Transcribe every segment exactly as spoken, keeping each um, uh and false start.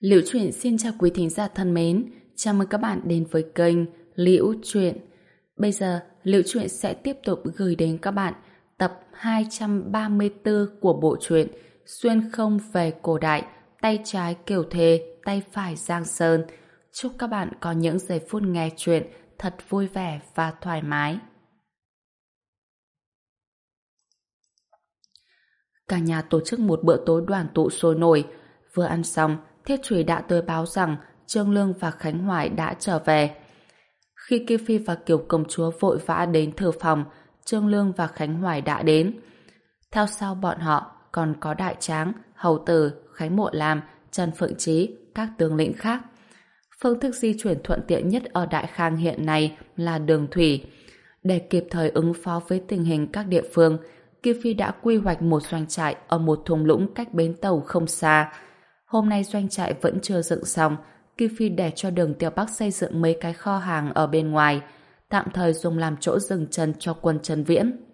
Liễu Chuyện xin chào quý thính giả thân mến, chào mừng các bạn đến với kênh Liễu Chuyện. Bây giờ, Liễu Chuyện sẽ tiếp tục gửi đến các bạn tập hai trăm ba mươi tư của bộ truyện Xuyên không về cổ đại, tay trái Kiều Thề, tay phải Giang Sơn. Chúc các bạn có những giây phút nghe chuyện thật vui vẻ và thoải mái. Cả nhà tổ chức một bữa tối đoàn tụ sôi nổi. Vừa ăn xong, Thiết Trùy đã tới báo rằng Trương Lương và Khánh Hoài đã trở về. Khi Kim Phi và Kiều Công Chúa vội vã đến thư phòng, Trương Lương và Khánh Hoài đã đến. Theo sau bọn họ còn có Đại Tráng, Hầu Tử, Khánh Mộ Lam, Trần Phượng Trí, các tướng lĩnh khác. Phương thức di chuyển thuận tiện nhất ở Đại Khang hiện nay là đường thủy. Để kịp thời ứng phó với tình hình các địa phương, Kim Phi đã quy hoạch một doanh trại ở một thung lũng cách bến tàu không xa. Hôm nay doanh trại vẫn chưa dựng xong, Kim Phi để cho Đường Tiểu Bắc xây dựng mấy cái kho hàng ở bên ngoài, tạm thời dùng làm chỗ dừng chân cho quân Trần Viễn.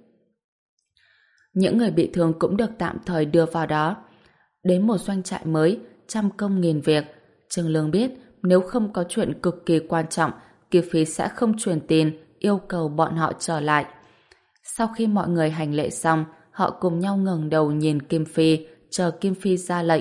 Những người bị thương cũng được tạm thời đưa vào đó. Đến một doanh trại mới, trăm công nghìn việc, Trương Lương biết nếu không có chuyện cực kỳ quan trọng, Kim Phi sẽ không truyền tin yêu cầu bọn họ trở lại. Sau khi mọi người hành lễ xong, họ cùng nhau ngẩng đầu nhìn Kim Phi, chờ Kim Phi ra lệnh.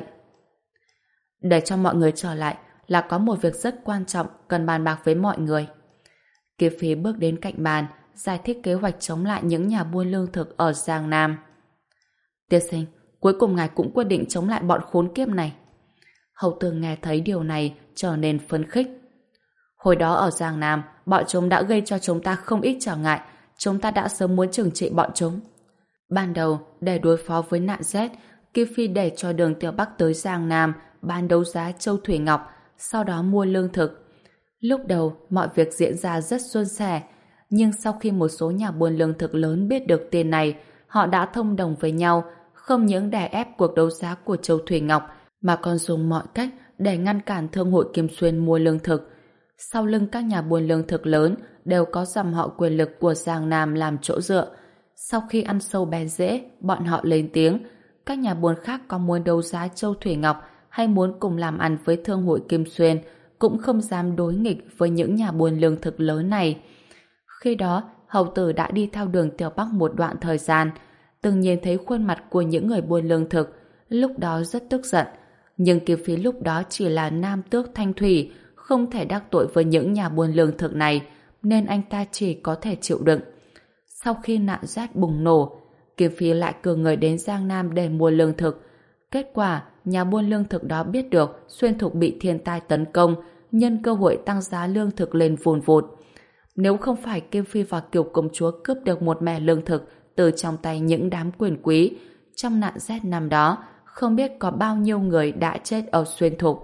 Để cho mọi người trở lại là có một việc rất quan trọng cần bàn bạc với mọi người. Kim Phi bước đến cạnh bàn, giải thích kế hoạch chống lại những nhà buôn lương thực ở Giang Nam. Tiên sinh, cuối cùng ngài cũng quyết định chống lại bọn khốn kiếp này. Hầu Tường nghe thấy điều này trở nên phấn khích. Hồi đó ở Giang Nam, bọn chúng đã gây cho chúng ta không ít trở ngại, chúng ta đã sớm muốn trừng trị bọn chúng. Ban đầu, để đối phó với nạn rét, Kim Phi để cho Đường Tiểu Bắc tới Giang Nam bán đấu giá châu thủy ngọc, sau đó mua lương thực. Lúc đầu, mọi việc diễn ra rất suôn sẻ, nhưng sau khi một số nhà buôn lương thực lớn biết được tin này, họ đã thông đồng với nhau, không những đè ép cuộc đấu giá của châu thủy ngọc, mà còn dùng mọi cách để ngăn cản Thương hội Kim Xuyên mua lương thực. Sau lưng các nhà buôn lương thực lớn đều có dòng họ quyền lực của Giang Nam làm chỗ dựa. Sau khi ăn sâu bén rễ, bọn họ lên tiếng, các nhà buôn khác có muốn đấu giá châu thủy ngọc hay muốn cùng làm ăn với Thương hội Kim Xuyên cũng không dám đối nghịch với những nhà buôn lương thực lớn này. Khi đó, Hầu Tử đã đi theo Đường Tiểu Bắc một đoạn thời gian, từng nhìn thấy khuôn mặt của những người buôn lương thực, lúc đó rất tức giận. Nhưng Kim Phi lúc đó chỉ là nam tước thanh thủy, không thể đắc tội với những nhà buôn lương thực này, nên anh ta chỉ có thể chịu đựng. Sau khi nạn rét bùng nổ, Kim Phi lại cử người đến Giang Nam để mua lương thực. Kết quả, nhà buôn lương thực đó biết được Xuyên Thục bị thiên tai tấn công, nhân cơ hội tăng giá lương thực lên vùn vụt. Nếu không phải Kim Phi và Kiều Công Chúa cướp được một mẻ lương thực từ trong tay những đám quyền quý, trong nạn rét năm đó, không biết có bao nhiêu người đã chết ở Xuyên Thục.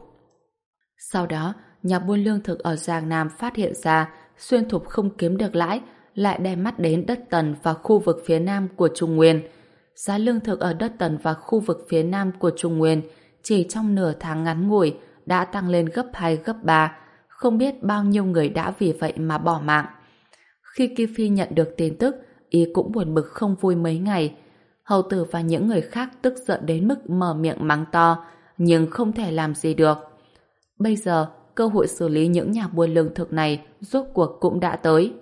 Sau đó, nhà buôn lương thực ở Giang Nam phát hiện ra Xuyên Thục không kiếm được lãi, lại đem mắt đến đất Tần và khu vực phía Nam của Trung Nguyên. Giá lương thực ở đất Tần và khu vực phía Nam của Trung Nguyên chỉ trong nửa tháng ngắn ngủi đã tăng lên gấp hai gấp ba, không biết bao nhiêu người đã vì vậy mà bỏ mạng. Khi Kim Phi nhận được tin tức, ý cũng buồn bực không vui mấy ngày. Hầu Tử và những người khác tức giận đến mức mở miệng mắng to, nhưng không thể làm gì được. Bây giờ, cơ hội xử lý những nhà buôn lương thực này rốt cuộc cũng đã tới.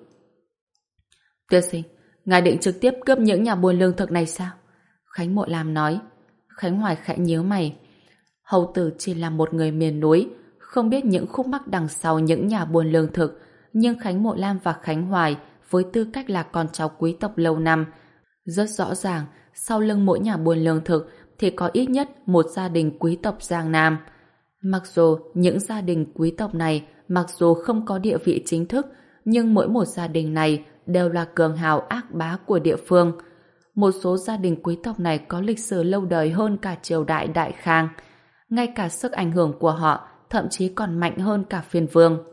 Tiên sinh, ngài định trực tiếp cướp những nhà buôn lương thực này sao? Khánh Mộ Lam nói. Khánh Hoài khẽ nhíu mày. Hầu Tử chỉ là một người miền núi, không biết những khúc mắc đằng sau những nhà buôn lương thực, nhưng Khánh Mộ Lam và Khánh Hoài với tư cách là con cháu quý tộc lâu năm, rất rõ ràng sau lưng mỗi nhà buôn lương thực thì có ít nhất một gia đình quý tộc Giang Nam. Mặc dù những gia đình quý tộc này mặc dù không có địa vị chính thức, nhưng mỗi một gia đình này đều là cường hào ác bá của địa phương. Một số gia đình quý tộc này có lịch sử lâu đời hơn cả triều đại Đại Khang. Ngay cả sức ảnh hưởng của họ thậm chí còn mạnh hơn cả phiên vương.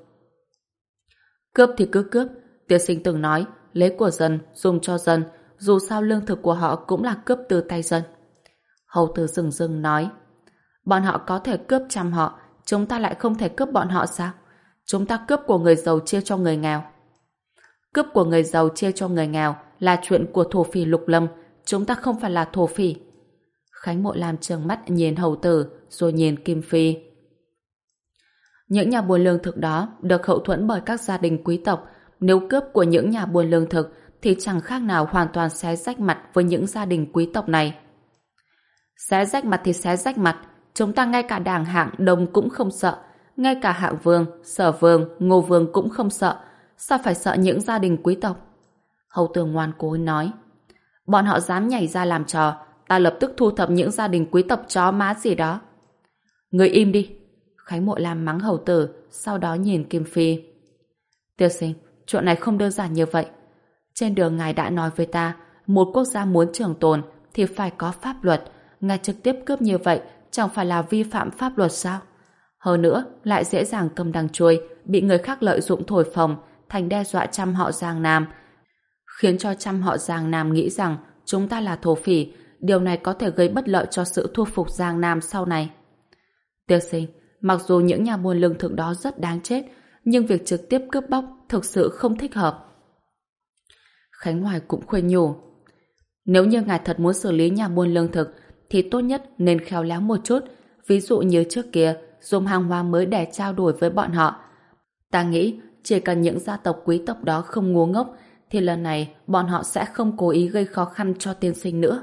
Cướp thì cứ cướp. Tiên sinh từng nói, lấy của dân, dùng cho dân, dù sao lương thực của họ cũng là cướp từ tay dân. Hầu Tử dừng dừng nói, bọn họ có thể cướp trăm họ, chúng ta lại không thể cướp bọn họ sao? Chúng ta cướp của người giàu chia cho người nghèo. Cướp của người giàu chia cho người nghèo là chuyện của thổ phỉ Lục Lâm, chúng ta không phải là thổ phỉ. Khánh Mộ Lam trừng mắt nhìn Hầu Tử rồi nhìn Kim Phi. Những nhà buôn lương thực đó được hậu thuẫn bởi các gia đình quý tộc. Nếu cướp của những nhà buôn lương thực thì chẳng khác nào hoàn toàn xé rách mặt với những gia đình quý tộc này. Xé rách mặt thì xé rách mặt, chúng ta ngay cả đảng hạng đồng cũng không sợ, ngay cả hạng vương, sở vương, ngô vương cũng không sợ, sao phải sợ những gia đình quý tộc? Hầu tường ngoan cố nói, bọn họ dám nhảy ra làm trò, ta lập tức thu thập những gia đình quý tộc chó má gì đó. Người im đi. Khánh Mộ Lam mắng hầu tử, sau đó nhìn Kim Phi. Tiên sinh, chuyện này không đơn giản như vậy. Trên đường ngài đã nói với ta, một quốc gia muốn trường tồn thì phải có pháp luật. Ngài trực tiếp cướp như vậy chẳng phải là vi phạm pháp luật sao? Hơn nữa, lại dễ dàng cầm đằng chuôi, bị người khác lợi dụng thổi phồng, thành đe dọa trăm họ Giang Nam, khiến cho trăm họ Giang Nam nghĩ rằng chúng ta là thổ phỉ. Điều này có thể gây bất lợi cho sự thu phục Giang Nam sau này. Tiên sinh, mặc dù những nhà buôn lương thực đó rất đáng chết, nhưng việc trực tiếp cướp bóc thực sự không thích hợp. Khánh Hoài cũng khuyên nhủ, nếu như ngài thật muốn xử lý nhà buôn lương thực thì tốt nhất nên khéo léo một chút, ví dụ như trước kia dùng hàng hóa mới để trao đổi với bọn họ. Ta nghĩ chỉ cần những gia tộc quý tộc đó không ngu ngốc thì lần này bọn họ sẽ không cố ý gây khó khăn cho tiên sinh nữa.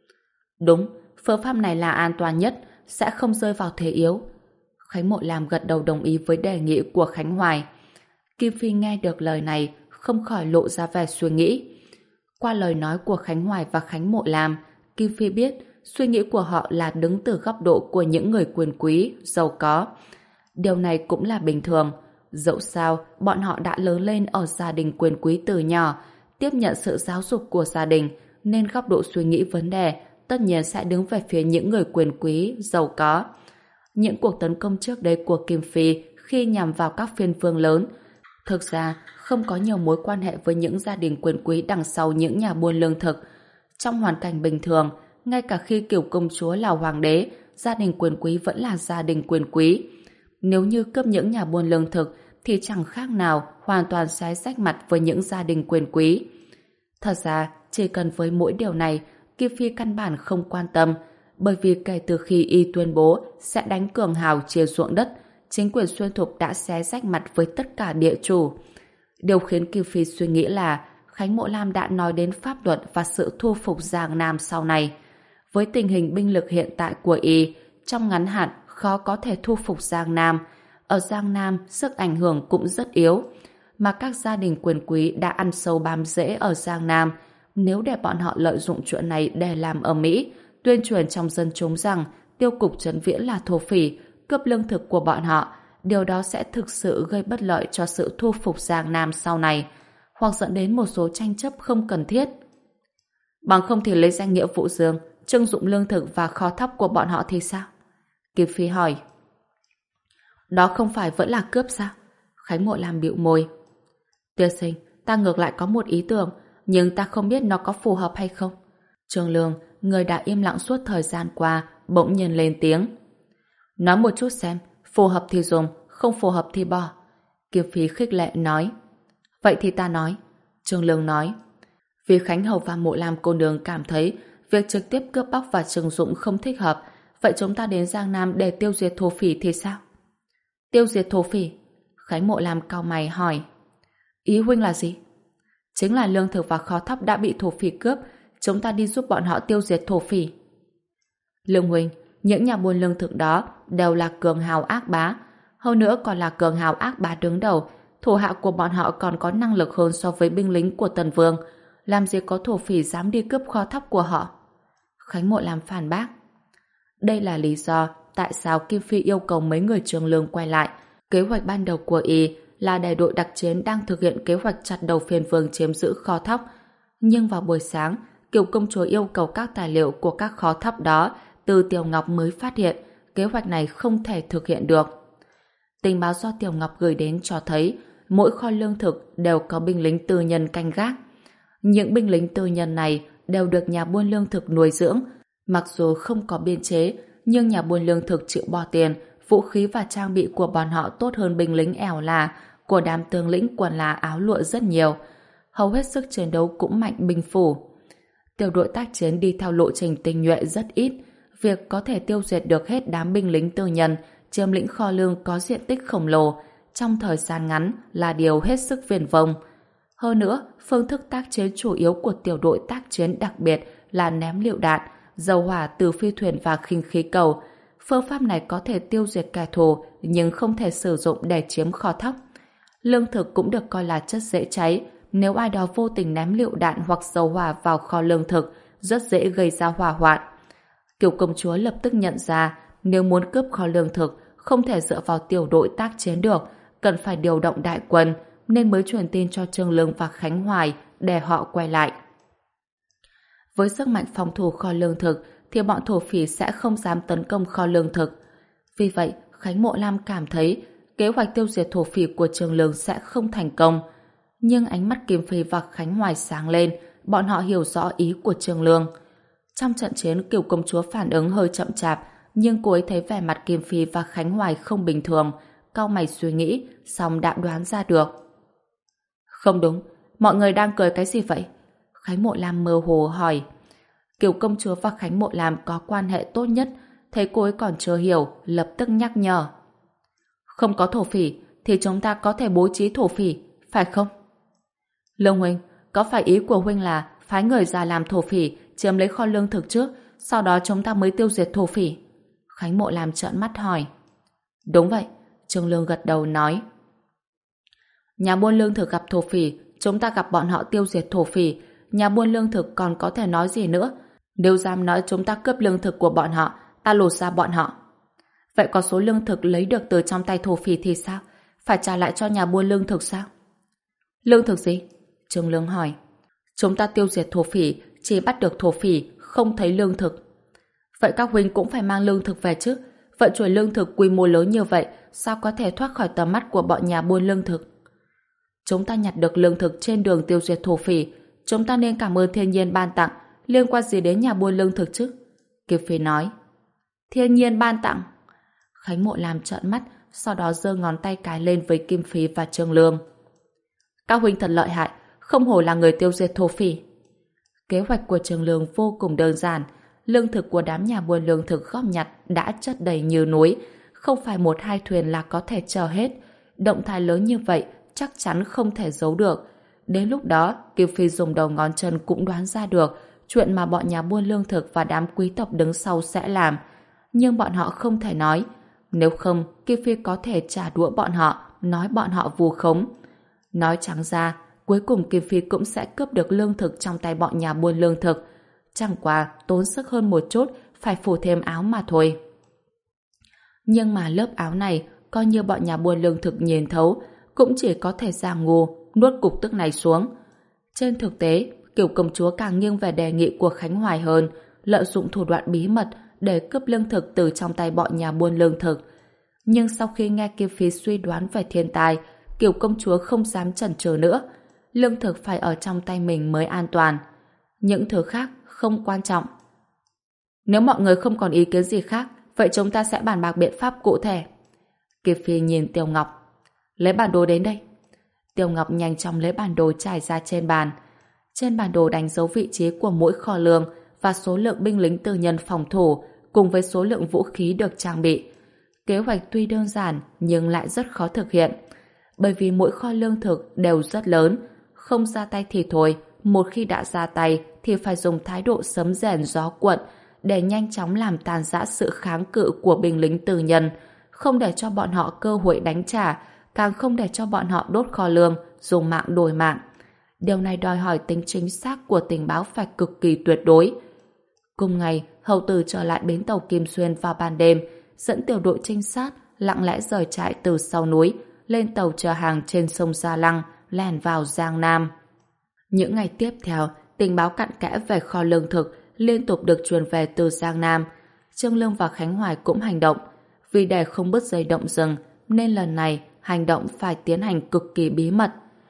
Đúng, phương pháp này là an toàn nhất, sẽ không rơi vào thế yếu. Khánh Mộ Lam gật đầu đồng ý với đề nghị của Khánh Hoài. Kim Phi nghe được lời này không khỏi lộ ra vẻ suy nghĩ. Qua lời nói của Khánh Hoài và Khánh Mộ Lam, Kim Phi biết suy nghĩ của họ là đứng từ góc độ của những người quyền quý, giàu có. Điều này cũng là bình thường. Dẫu sao, bọn họ đã lớn lên ở gia đình quyền quý từ nhỏ, tiếp nhận sự giáo dục của gia đình, nên góc độ suy nghĩ vấn đề tất nhiên sẽ đứng về phía những người quyền quý, giàu có. Những cuộc tấn công trước đây của Kim Phi khi nhằm vào các phiên vương lớn, thực ra không có nhiều mối quan hệ với những gia đình quyền quý đằng sau những nhà buôn lương thực. Trong hoàn cảnh bình thường, ngay cả khi Kiều công chúa là hoàng đế, gia đình quyền quý vẫn là gia đình quyền quý. Nếu như cướp những nhà buôn lương thực thì chẳng khác nào hoàn toàn xé rách mặt với những gia đình quyền quý. Thật ra, chỉ cần với mỗi điều này, Kim Phi căn bản không quan tâm, bởi vì kể từ khi y tuyên bố sẽ đánh cường hào chia ruộng đất, chính quyền Xuyên Thục đã xé rách mặt với tất cả địa chủ. Điều khiến Kim Phi suy nghĩ là Khánh Mộ Lam đã nói đến pháp luật và sự thu phục Giang Nam sau này. Với tình hình binh lực hiện tại của y, trong ngắn hạn khó có thể thu phục Giang Nam. Ở Giang Nam, sức ảnh hưởng cũng rất yếu. Mà các gia đình quyền quý đã ăn sâu bám rễ ở Giang Nam. Nếu để bọn họ lợi dụng chuyện này để làm ở Mỹ, tuyên truyền trong dân chúng rằng tiêu cục Trấn Viễn là thổ phỉ, cướp lương thực của bọn họ, điều đó sẽ thực sự gây bất lợi cho sự thu phục Giang Nam sau này, hoặc dẫn đến một số tranh chấp không cần thiết. Bằng không thì lấy danh nghĩa Vũ Dương, trưng dụng lương thực và kho thóc của bọn họ thì sao? Kim Phi hỏi. Đó không phải vẫn là cướp sao? Khánh Mộ Lam bĩu môi. Tiên sinh, ta ngược lại có một ý tưởng, nhưng ta không biết nó có phù hợp hay không. Trương Lương, người đã im lặng suốt thời gian qua, bỗng nhiên lên tiếng. Nói một chút xem, phù hợp thì dùng, không phù hợp thì bỏ. Kim Phi khích lệ nói. Vậy thì ta nói. Trương Lương nói. Vì Khánh Hầu và Mộ Lam cô nương cảm thấy việc trực tiếp cướp bóc và trừng dụng không thích hợp, vậy chúng ta đến Giang Nam để tiêu diệt thổ phỉ thì sao? Tiêu diệt thổ phỉ? Khánh Mộ Lam cau mày hỏi. Ý huynh là gì? Chính là lương thực và kho thóc đã bị thổ phỉ cướp, chúng ta đi giúp bọn họ tiêu diệt thổ phỉ. Lương huynh, những nhà buôn lương thực đó đều là cường hào ác bá, hơn nữa còn là cường hào ác bá đứng đầu, thủ hạ của bọn họ còn có năng lực hơn so với binh lính của Tần Vương, làm gì có thổ phỉ dám đi cướp kho thóc của họ? Khánh Mộ Lam phản bác. Đây là lý do tại sao Kim Phi yêu cầu mấy người Trương Lương quay lại. Kế hoạch ban đầu của y là để đội đặc chiến đang thực hiện kế hoạch chặt đầu phiên vương chiếm giữ kho thóc. Nhưng vào buổi sáng, Kiều công chúa yêu cầu các tài liệu của các kho thóc đó từ Tiểu Ngọc mới phát hiện kế hoạch này không thể thực hiện được. Tình báo do Tiểu Ngọc gửi đến cho thấy mỗi kho lương thực đều có binh lính tư nhân canh gác. Những binh lính tư nhân này đều được nhà buôn lương thực nuôi dưỡng. Mặc dù không có biên chế, nhưng nhà buôn lương thực chịu bỏ tiền, vũ khí và trang bị của bọn họ tốt hơn binh lính ẻo là của đám tướng lĩnh quần là áo lụa rất nhiều. Hầu hết sức chiến đấu cũng mạnh binh phủ. Tiểu đội tác chiến đi theo lộ trình tinh nhuệ rất ít. Việc có thể tiêu diệt được hết đám binh lính tư nhân chiếm lĩnh kho lương có diện tích khổng lồ, trong thời gian ngắn là điều hết sức viển vông. Hơn nữa, phương thức tác chiến chủ yếu của tiểu đội tác chiến đặc biệt là ném lựu đạn, dầu hỏa từ phi thuyền và khinh khí cầu. Phương pháp này có thể tiêu diệt kẻ thù nhưng không thể sử dụng để chiếm kho thóc. Lương thực cũng được coi là chất dễ cháy. Nếu ai đó vô tình ném lựu đạn hoặc dầu hỏa vào kho lương thực, rất dễ gây ra hỏa hoạn. Kiều công chúa lập tức nhận ra nếu muốn cướp kho lương thực không thể dựa vào tiểu đội tác chiến được, cần phải điều động đại quân, nên mới truyền tin cho Trương Lương và Khánh Hoài để họ quay lại. Với sức mạnh phòng thủ kho lương thực thì bọn thổ phỉ sẽ không dám tấn công kho lương thực. Vì vậy, Khánh Mộ Lam cảm thấy kế hoạch tiêu diệt thổ phỉ của Trương Lương sẽ không thành công. Nhưng ánh mắt Kim Phi và Khánh Hoài sáng lên, bọn họ hiểu rõ ý của Trương Lương. Trong trận chiến, Kiều công chúa phản ứng hơi chậm chạp, nhưng cô ấy thấy vẻ mặt Kim Phi và Khánh Hoài không bình thường, cau mày suy nghĩ, xong đã đoán ra được. Không đúng, mọi người đang cười cái gì vậy? Khánh Mộ Lam mơ hồ hỏi. Kiều công chúa và Khánh Mộ Lam có quan hệ tốt nhất, thấy cô ấy còn chưa hiểu, lập tức nhắc nhở. Không có thổ phỉ, thì chúng ta có thể bố trí thổ phỉ, phải không? Lương huynh, có phải ý của huynh là phái người ra làm thổ phỉ, chiếm lấy kho lương thực trước, sau đó chúng ta mới tiêu diệt thổ phỉ? Khánh Mộ Lam trợn mắt hỏi. Đúng vậy, Trương Lương gật đầu nói. Nhà buôn lương thực gặp thổ phỉ, chúng ta gặp bọn họ tiêu diệt thổ phỉ. Nhà buôn lương thực còn có thể nói gì nữa? Nếu dám nói chúng ta cướp lương thực của bọn họ, ta lột ra bọn họ. Vậy có số lương thực lấy được từ trong tay thổ phỉ thì sao? Phải trả lại cho nhà buôn lương thực sao? Lương thực gì? Trương Lương hỏi. Chúng ta tiêu diệt thổ phỉ, chỉ bắt được thổ phỉ, không thấy lương thực. Vậy các huynh cũng phải mang lương thực về chứ? Vận chuyển lương thực quy mô lớn như vậy, sao có thể thoát khỏi tầm mắt của bọn nhà buôn lương thực? Chúng ta nhặt được lương thực trên đường tiêu diệt thổ phỉ, chúng ta nên cảm ơn thiên nhiên ban tặng, liên quan gì đến nhà buôn lương thực chứ? Kiều Phi nói. Thiên nhiên ban tặng? Khánh Mộ Lam trợn mắt, sau đó giơ ngón tay cái lên với Kim Phi và Trương Lương. Các huynh thật lợi hại, không hổ là người tiêu diệt thổ phỉ. Kế hoạch của Trương Lương vô cùng đơn giản. Lương thực của đám nhà buôn lương thực góp nhặt đã chất đầy như núi, không phải một hai thuyền là có thể chở hết. Động thái lớn như vậy chắc chắn không thể giấu được. Đến lúc đó, Kiều Phi dùng đầu ngón chân cũng đoán ra được chuyện mà bọn nhà buôn lương thực và đám quý tộc đứng sau sẽ làm. Nhưng bọn họ không thể nói. Nếu không, Kiều Phi có thể trả đũa bọn họ, nói bọn họ vu khống. Nói trắng ra, cuối cùng Kiều Phi cũng sẽ cướp được lương thực trong tay bọn nhà buôn lương thực. Chẳng qua tốn sức hơn một chút, phải phủ thêm áo mà thôi. Nhưng mà lớp áo này, coi như bọn nhà buôn lương thực nhìn thấu, cũng chỉ có thể giả ngu, nuốt cục tức này xuống. Trên thực tế, Kiều công chúa càng nghiêng về đề nghị của Khánh Hoài hơn, lợi dụng thủ đoạn bí mật để cướp lương thực từ trong tay bọn nhà buôn lương thực. Nhưng sau khi nghe Kiều Phi suy đoán về thiên tai, Kiều công chúa không dám chần chừ nữa. Lương thực phải ở trong tay mình mới an toàn. Những thứ khác không quan trọng. Nếu mọi người không còn ý kiến gì khác, vậy chúng ta sẽ bàn bạc biện pháp cụ thể. Kiều Phi nhìn Tiêu Ngọc. Lấy bản đồ đến đây. Tiêu Ngọc nhanh chóng lấy bản đồ trải ra trên bàn. Trên bản đồ đánh dấu vị trí của mỗi kho lương và số lượng binh lính tư nhân phòng thủ cùng với số lượng vũ khí được trang bị. Kế hoạch tuy đơn giản nhưng lại rất khó thực hiện. Bởi vì mỗi kho lương thực đều rất lớn, không ra tay thì thôi, một khi đã ra tay thì phải dùng thái độ sấm rền gió cuộn để nhanh chóng làm tan rã sự kháng cự của binh lính tư nhân, không để cho bọn họ cơ hội đánh trả, càng không để cho bọn họ đốt kho lương, dùng mạng đổi mạng. Điều này đòi hỏi tính chính xác của tình báo phải cực kỳ tuyệt đối. Cùng ngày, hầu tử trở lại bến tàu Kim Xuyên vào ban đêm, dẫn tiểu đội trinh sát lặng lẽ rời trại từ sau núi, lên tàu chở hàng trên sông Gia Lăng, lẻn vào Giang Nam. Những ngày tiếp theo, tình báo cặn kẽ về kho lương thực liên tục được truyền về từ Giang Nam. Trương Lương và Khánh Hoài cũng hành động. Vì để không bứt dây động rừng, nên lần này hành động phải tiến hành cực kỳ bí mật.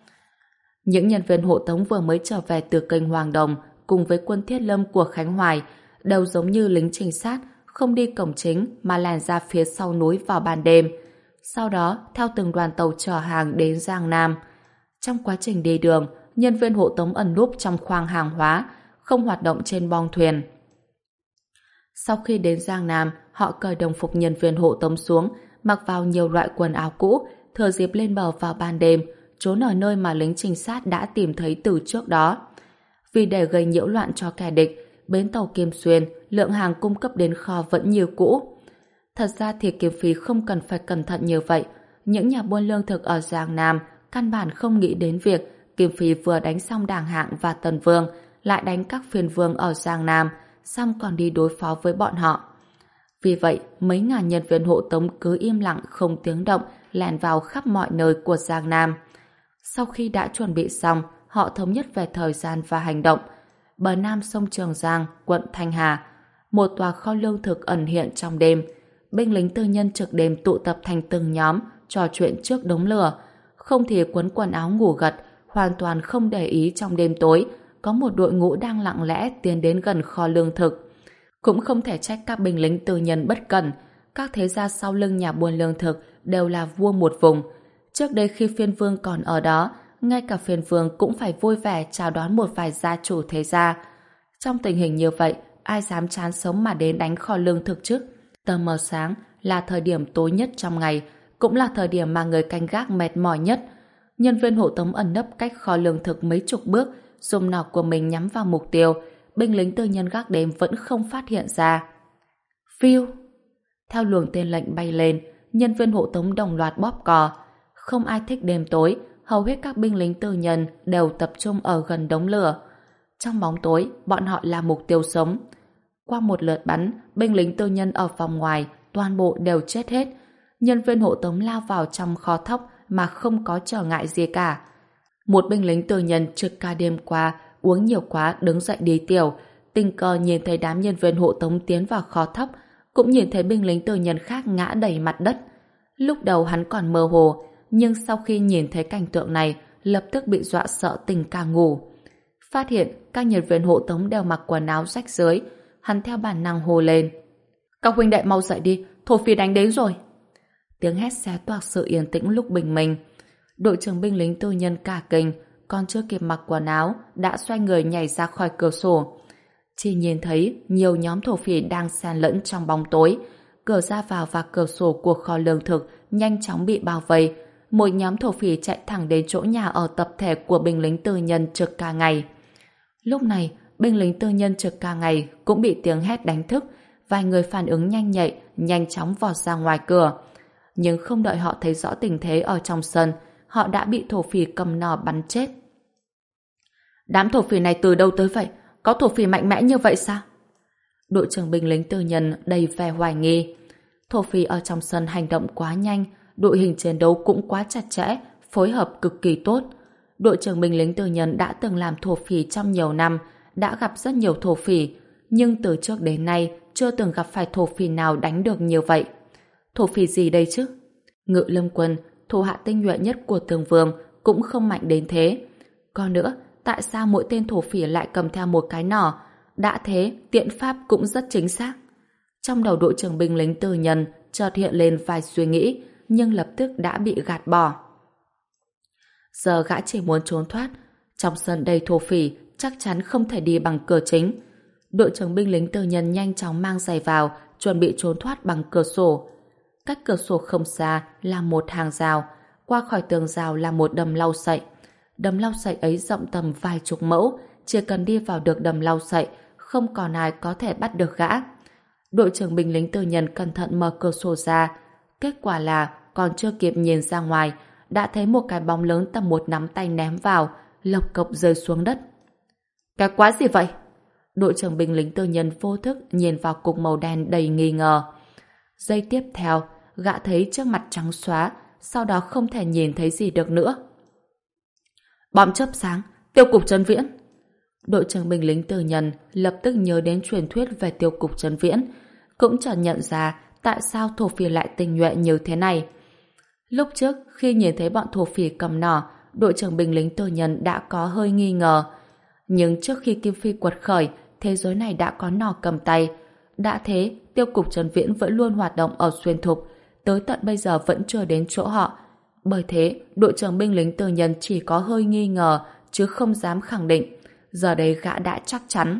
Những nhân viên hộ tống vừa mới trở về từ kênh Hoàng Đồng cùng với quân thiết lâm của Khánh Hoài đều giống như lính trinh sát, không đi cổng chính mà lẻn ra phía sau núi vào ban đêm. Sau đó, theo từng đoàn tàu chở hàng đến Giang Nam. Trong quá trình đi đường, nhân viên hộ tống ẩn núp trong khoang hàng hóa, không hoạt động trên bong thuyền. Sau khi đến Giang Nam, họ cởi đồng phục nhân viên hộ tống xuống, mặc vào nhiều loại quần áo cũ, thừa dịp lên bờ vào ban đêm, trốn ở nơi mà lính trinh sát đã tìm thấy từ trước đó. Vì để gây nhiễu loạn cho kẻ địch, bến tàu Kim Xuyên, lượng hàng cung cấp đến kho vẫn như cũ. Thật ra thì Kim Phi không cần phải cẩn thận như vậy. Những nhà buôn lương thực ở Giang Nam căn bản không nghĩ đến việc Kim Phi vừa đánh xong Đàng Hạng và Tần Vương, lại đánh các phiên vương ở Giang Nam, xong còn đi đối phó với bọn họ. Vì vậy, mấy ngàn nhân viên hộ tống cứ im lặng không tiếng động lẻn vào khắp mọi nơi của Giang Nam. Sau khi đã chuẩn bị xong, họ thống nhất về thời gian và hành động. Bờ nam sông Trường Giang, quận Thanh Hà, một tòa kho lương thực ẩn hiện trong đêm. Binh lính tư nhân trực đêm tụ tập thành từng nhóm, trò chuyện trước đống lửa. Không thì quấn quần áo ngủ gật, hoàn toàn không để ý trong đêm tối, có một đội ngũ đang lặng lẽ tiến đến gần kho lương thực. Cũng không thể trách các binh lính tư nhân bất cẩn. Các thế gia sau lưng nhà buôn lương thực đều là vua một vùng. Trước đây khi phiên vương còn ở đó, ngay cả phiên vương cũng phải vui vẻ chào đón một vài gia chủ thế gia. Trong tình hình như vậy, ai dám chán sống mà đến đánh kho lương thực chứ? Tờ mờ sáng là thời điểm tối nhất trong ngày, cũng là thời điểm mà người canh gác mệt mỏi nhất. Nhân viên hộ tống ẩn nấp cách kho lương thực mấy chục bước, dùng nỏ của mình nhắm vào mục tiêu. Binh lính tư nhân gác đêm vẫn không phát hiện ra. Phiêu! Theo luồng tên lệnh bay lên, nhân viên hộ tống đồng loạt bóp cò. Không ai thích đêm tối, hầu hết các binh lính tư nhân đều tập trung ở gần đống lửa. Trong bóng tối, bọn họ là mục tiêu sống. Qua một lượt bắn, binh lính tư nhân ở phòng ngoài toàn bộ đều chết hết. Nhân viên hộ tống lao vào trong kho thóc mà không có trở ngại gì cả. Một binh lính tư nhân trực ca đêm qua uống nhiều quá đứng dậy đi tiểu, tình cờ nhìn thấy đám nhân viên hộ tống tiến vào kho thóc, cũng nhìn thấy binh lính tư nhân khác ngã đầy mặt đất. Lúc đầu hắn còn mơ hồ, nhưng sau khi nhìn thấy cảnh tượng này, lập tức bị dọa sợ tỉnh cả ngủ. Phát hiện các nhân viên hộ tống đều mặc quần áo rách rưới, hắn theo bản năng hô lên: "Các huynh đệ mau dậy đi, thổ phỉ đánh đến rồi!" Tiếng hét xé toạc sự yên tĩnh lúc bình minh. Đội trưởng binh lính tư nhân cả kinh, còn chưa kịp mặc quần áo đã xoay người nhảy ra khỏi cửa sổ. Chỉ nhìn thấy nhiều nhóm thổ phỉ đang xen lẫn trong bóng tối. Cửa ra vào và cửa sổ của kho lương thực nhanh chóng bị bao vây. Một nhóm thổ phỉ chạy thẳng đến chỗ nhà ở tập thể của binh lính tư nhân trực ca ngày. Lúc này, binh lính tư nhân trực ca ngày cũng bị tiếng hét đánh thức. Vài người phản ứng nhanh nhạy, nhanh chóng vọt ra ngoài cửa. Nhưng không đợi họ thấy rõ tình thế ở trong sân, họ đã bị thổ phỉ cầm nỏ bắn chết. Đám thổ phỉ này từ đâu tới vậy? Có thổ phỉ mạnh mẽ như vậy sao? Đội trưởng binh lính tư nhân đầy vẻ hoài nghi. Thổ phỉ ở trong sân hành động quá nhanh, đội hình chiến đấu cũng quá chặt chẽ, phối hợp cực kỳ tốt. Đội trưởng binh lính tư nhân đã từng làm thổ phỉ trong nhiều năm, đã gặp rất nhiều thổ phỉ, nhưng từ trước đến nay chưa từng gặp phải thổ phỉ nào đánh được như vậy. Thổ phỉ gì đây chứ? Ngự Lâm Quân, thủ hạ tinh nhuệ nhất của Tường Vương, cũng không mạnh đến thế. Còn nữa, tại sao mỗi tên thổ phỉ lại cầm theo một cái nỏ? Đã thế, tiện pháp cũng rất chính xác. Trong đầu đội trưởng binh lính tư nhân chợt hiện lên vài suy nghĩ, nhưng lập tức đã bị gạt bỏ. Giờ gã chỉ muốn trốn thoát. Trong sân đầy thổ phỉ, chắc chắn không thể đi bằng cửa chính. Đội trưởng binh lính tư nhân nhanh chóng mang giày vào, chuẩn bị trốn thoát bằng cửa sổ. Cách cửa sổ không xa là một hàng rào, qua khỏi tường rào là một đầm lau sậy. Đầm lau sậy ấy rộng tầm vài chục mẫu, chỉ cần đi vào được đầm lau sậy, không còn ai có thể bắt được gã. Đội trưởng binh lính tư nhân cẩn thận mở cửa sổ ra, kết quả là còn chưa kịp nhìn ra ngoài, đã thấy một cái bóng lớn tầm một nắm tay ném vào, lộc cộc rơi xuống đất. Cái quái gì vậy? Đội trưởng binh lính tư nhân vô thức nhìn vào cục màu đen đầy nghi ngờ. Giây tiếp theo, gã thấy trước mặt trắng xóa, sau đó không thể nhìn thấy gì được nữa. Bom chớp sáng, tiêu cục Trấn Viễn. Đội trưởng binh lính tư nhân lập tức nhớ đến truyền thuyết về tiêu cục Trấn Viễn, cũng chợt nhận ra tại sao thổ phỉ lại tinh nhuệ như thế này. Lúc trước, khi nhìn thấy bọn thổ phỉ cầm nỏ, đội trưởng binh lính tư nhân đã có hơi nghi ngờ. Nhưng trước khi Kim Phi quật khởi, thế giới này đã có nỏ cầm tay. Đã thế, tiêu cục Trấn Viễn vẫn luôn hoạt động ở Xuyên Thục, tới tận bây giờ vẫn chưa đến chỗ họ. Bởi thế, đội trưởng binh lính tư nhân chỉ có hơi nghi ngờ, chứ không dám khẳng định. Giờ đây gã đã chắc chắn.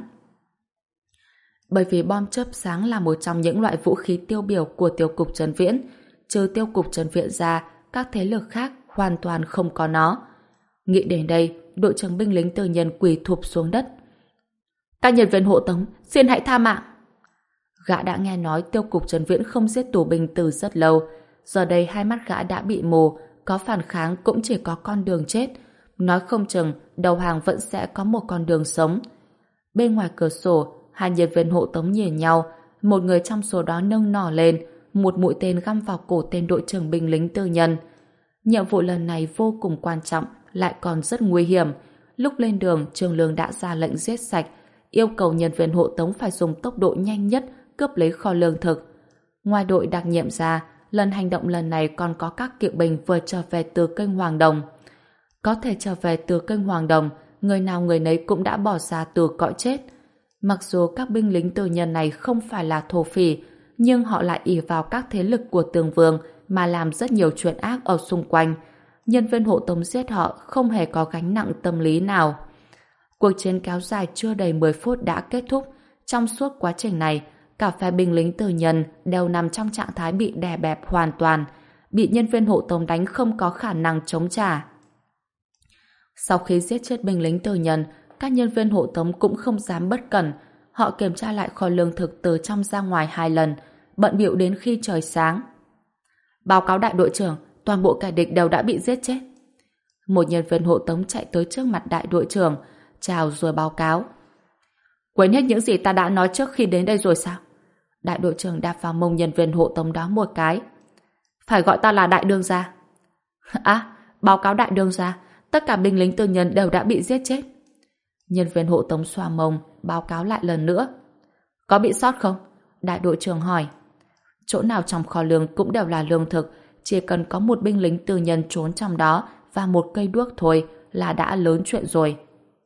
Bởi vì bom chớp sáng là một trong những loại vũ khí tiêu biểu của tiêu cục Trấn Viễn. trừ Tiêu cục Trần Viện ra, các thế lực khác hoàn toàn không có nó. Nghĩ đến đây, đội trưởng binh lính tư nhân quỳ thụp xuống đất. Các nhân viên hộ tống, xin hãy tha mạng. Gã đã nghe nói Tiêu cục Trần Viễn không giết tù binh từ rất lâu. Giờ đây hai mắt gã đã bị mù, có phản kháng cũng chỉ có con đường chết. Nói không chừng, đầu hàng vẫn sẽ có một con đường sống. Bên ngoài cửa sổ, hai nhân viên hộ tống nhìn nhau. Một người trong số đó nâng nỏ lên, một mũi tên găm vào cổ tên đội trưởng binh lính tư nhân. Nhiệm vụ lần này vô cùng quan trọng, lại còn rất nguy hiểm. Lúc lên đường, Trương Lương đã ra lệnh giết sạch, yêu cầu nhân viên hộ tống phải dùng tốc độ nhanh nhất cướp lấy kho lương thực. Ngoài đội đặc nhiệm ra, lần hành động lần này còn có các kỵ binh vừa trở về từ kênh Hoàng Đồng. Có thể trở về từ kênh Hoàng Đồng, người nào người nấy cũng đã bỏ ra từ cõi chết. Mặc dù các binh lính tư nhân này không phải là thổ phỉ, nhưng họ lại ỷ vào các thế lực của Tường Vương mà làm rất nhiều chuyện ác ở xung quanh. Nhân viên hộ tống giết họ không hề có gánh nặng tâm lý nào. Cuộc chiến kéo dài chưa đầy mười phút đã kết thúc. Trong suốt quá trình này, cả phe binh lính tư nhân đều nằm trong trạng thái bị đè bẹp hoàn toàn, bị nhân viên hộ tống đánh không có khả năng chống trả. Sau khi giết chết binh lính tư nhân, các nhân viên hộ tống cũng không dám bất cẩn. Họ kiểm tra lại kho lương thực từ trong ra ngoài hai lần, bận bịu đến khi trời sáng. Báo cáo đại đội trưởng, toàn bộ kẻ địch đều đã bị giết chết. Một nhân viên hộ tống chạy tới trước mặt đại đội trưởng, chào rồi báo cáo. Quên hết những gì ta đã nói trước khi đến đây rồi sao? Đại đội trưởng đạp vào mông nhân viên hộ tống đó một cái. Phải gọi ta là đại đương gia. À, báo cáo đại đương gia, tất cả binh lính tư nhân đều đã bị giết chết. Nhân viên hộ tống xoa mông, báo cáo lại lần nữa. Có bị sót không? Đại đội trưởng hỏi. Chỗ nào trong kho lương cũng đều là lương thực, chỉ cần có một binh lính tư nhân trốn trong đó và một cây đuốc thôi là đã lớn chuyện rồi.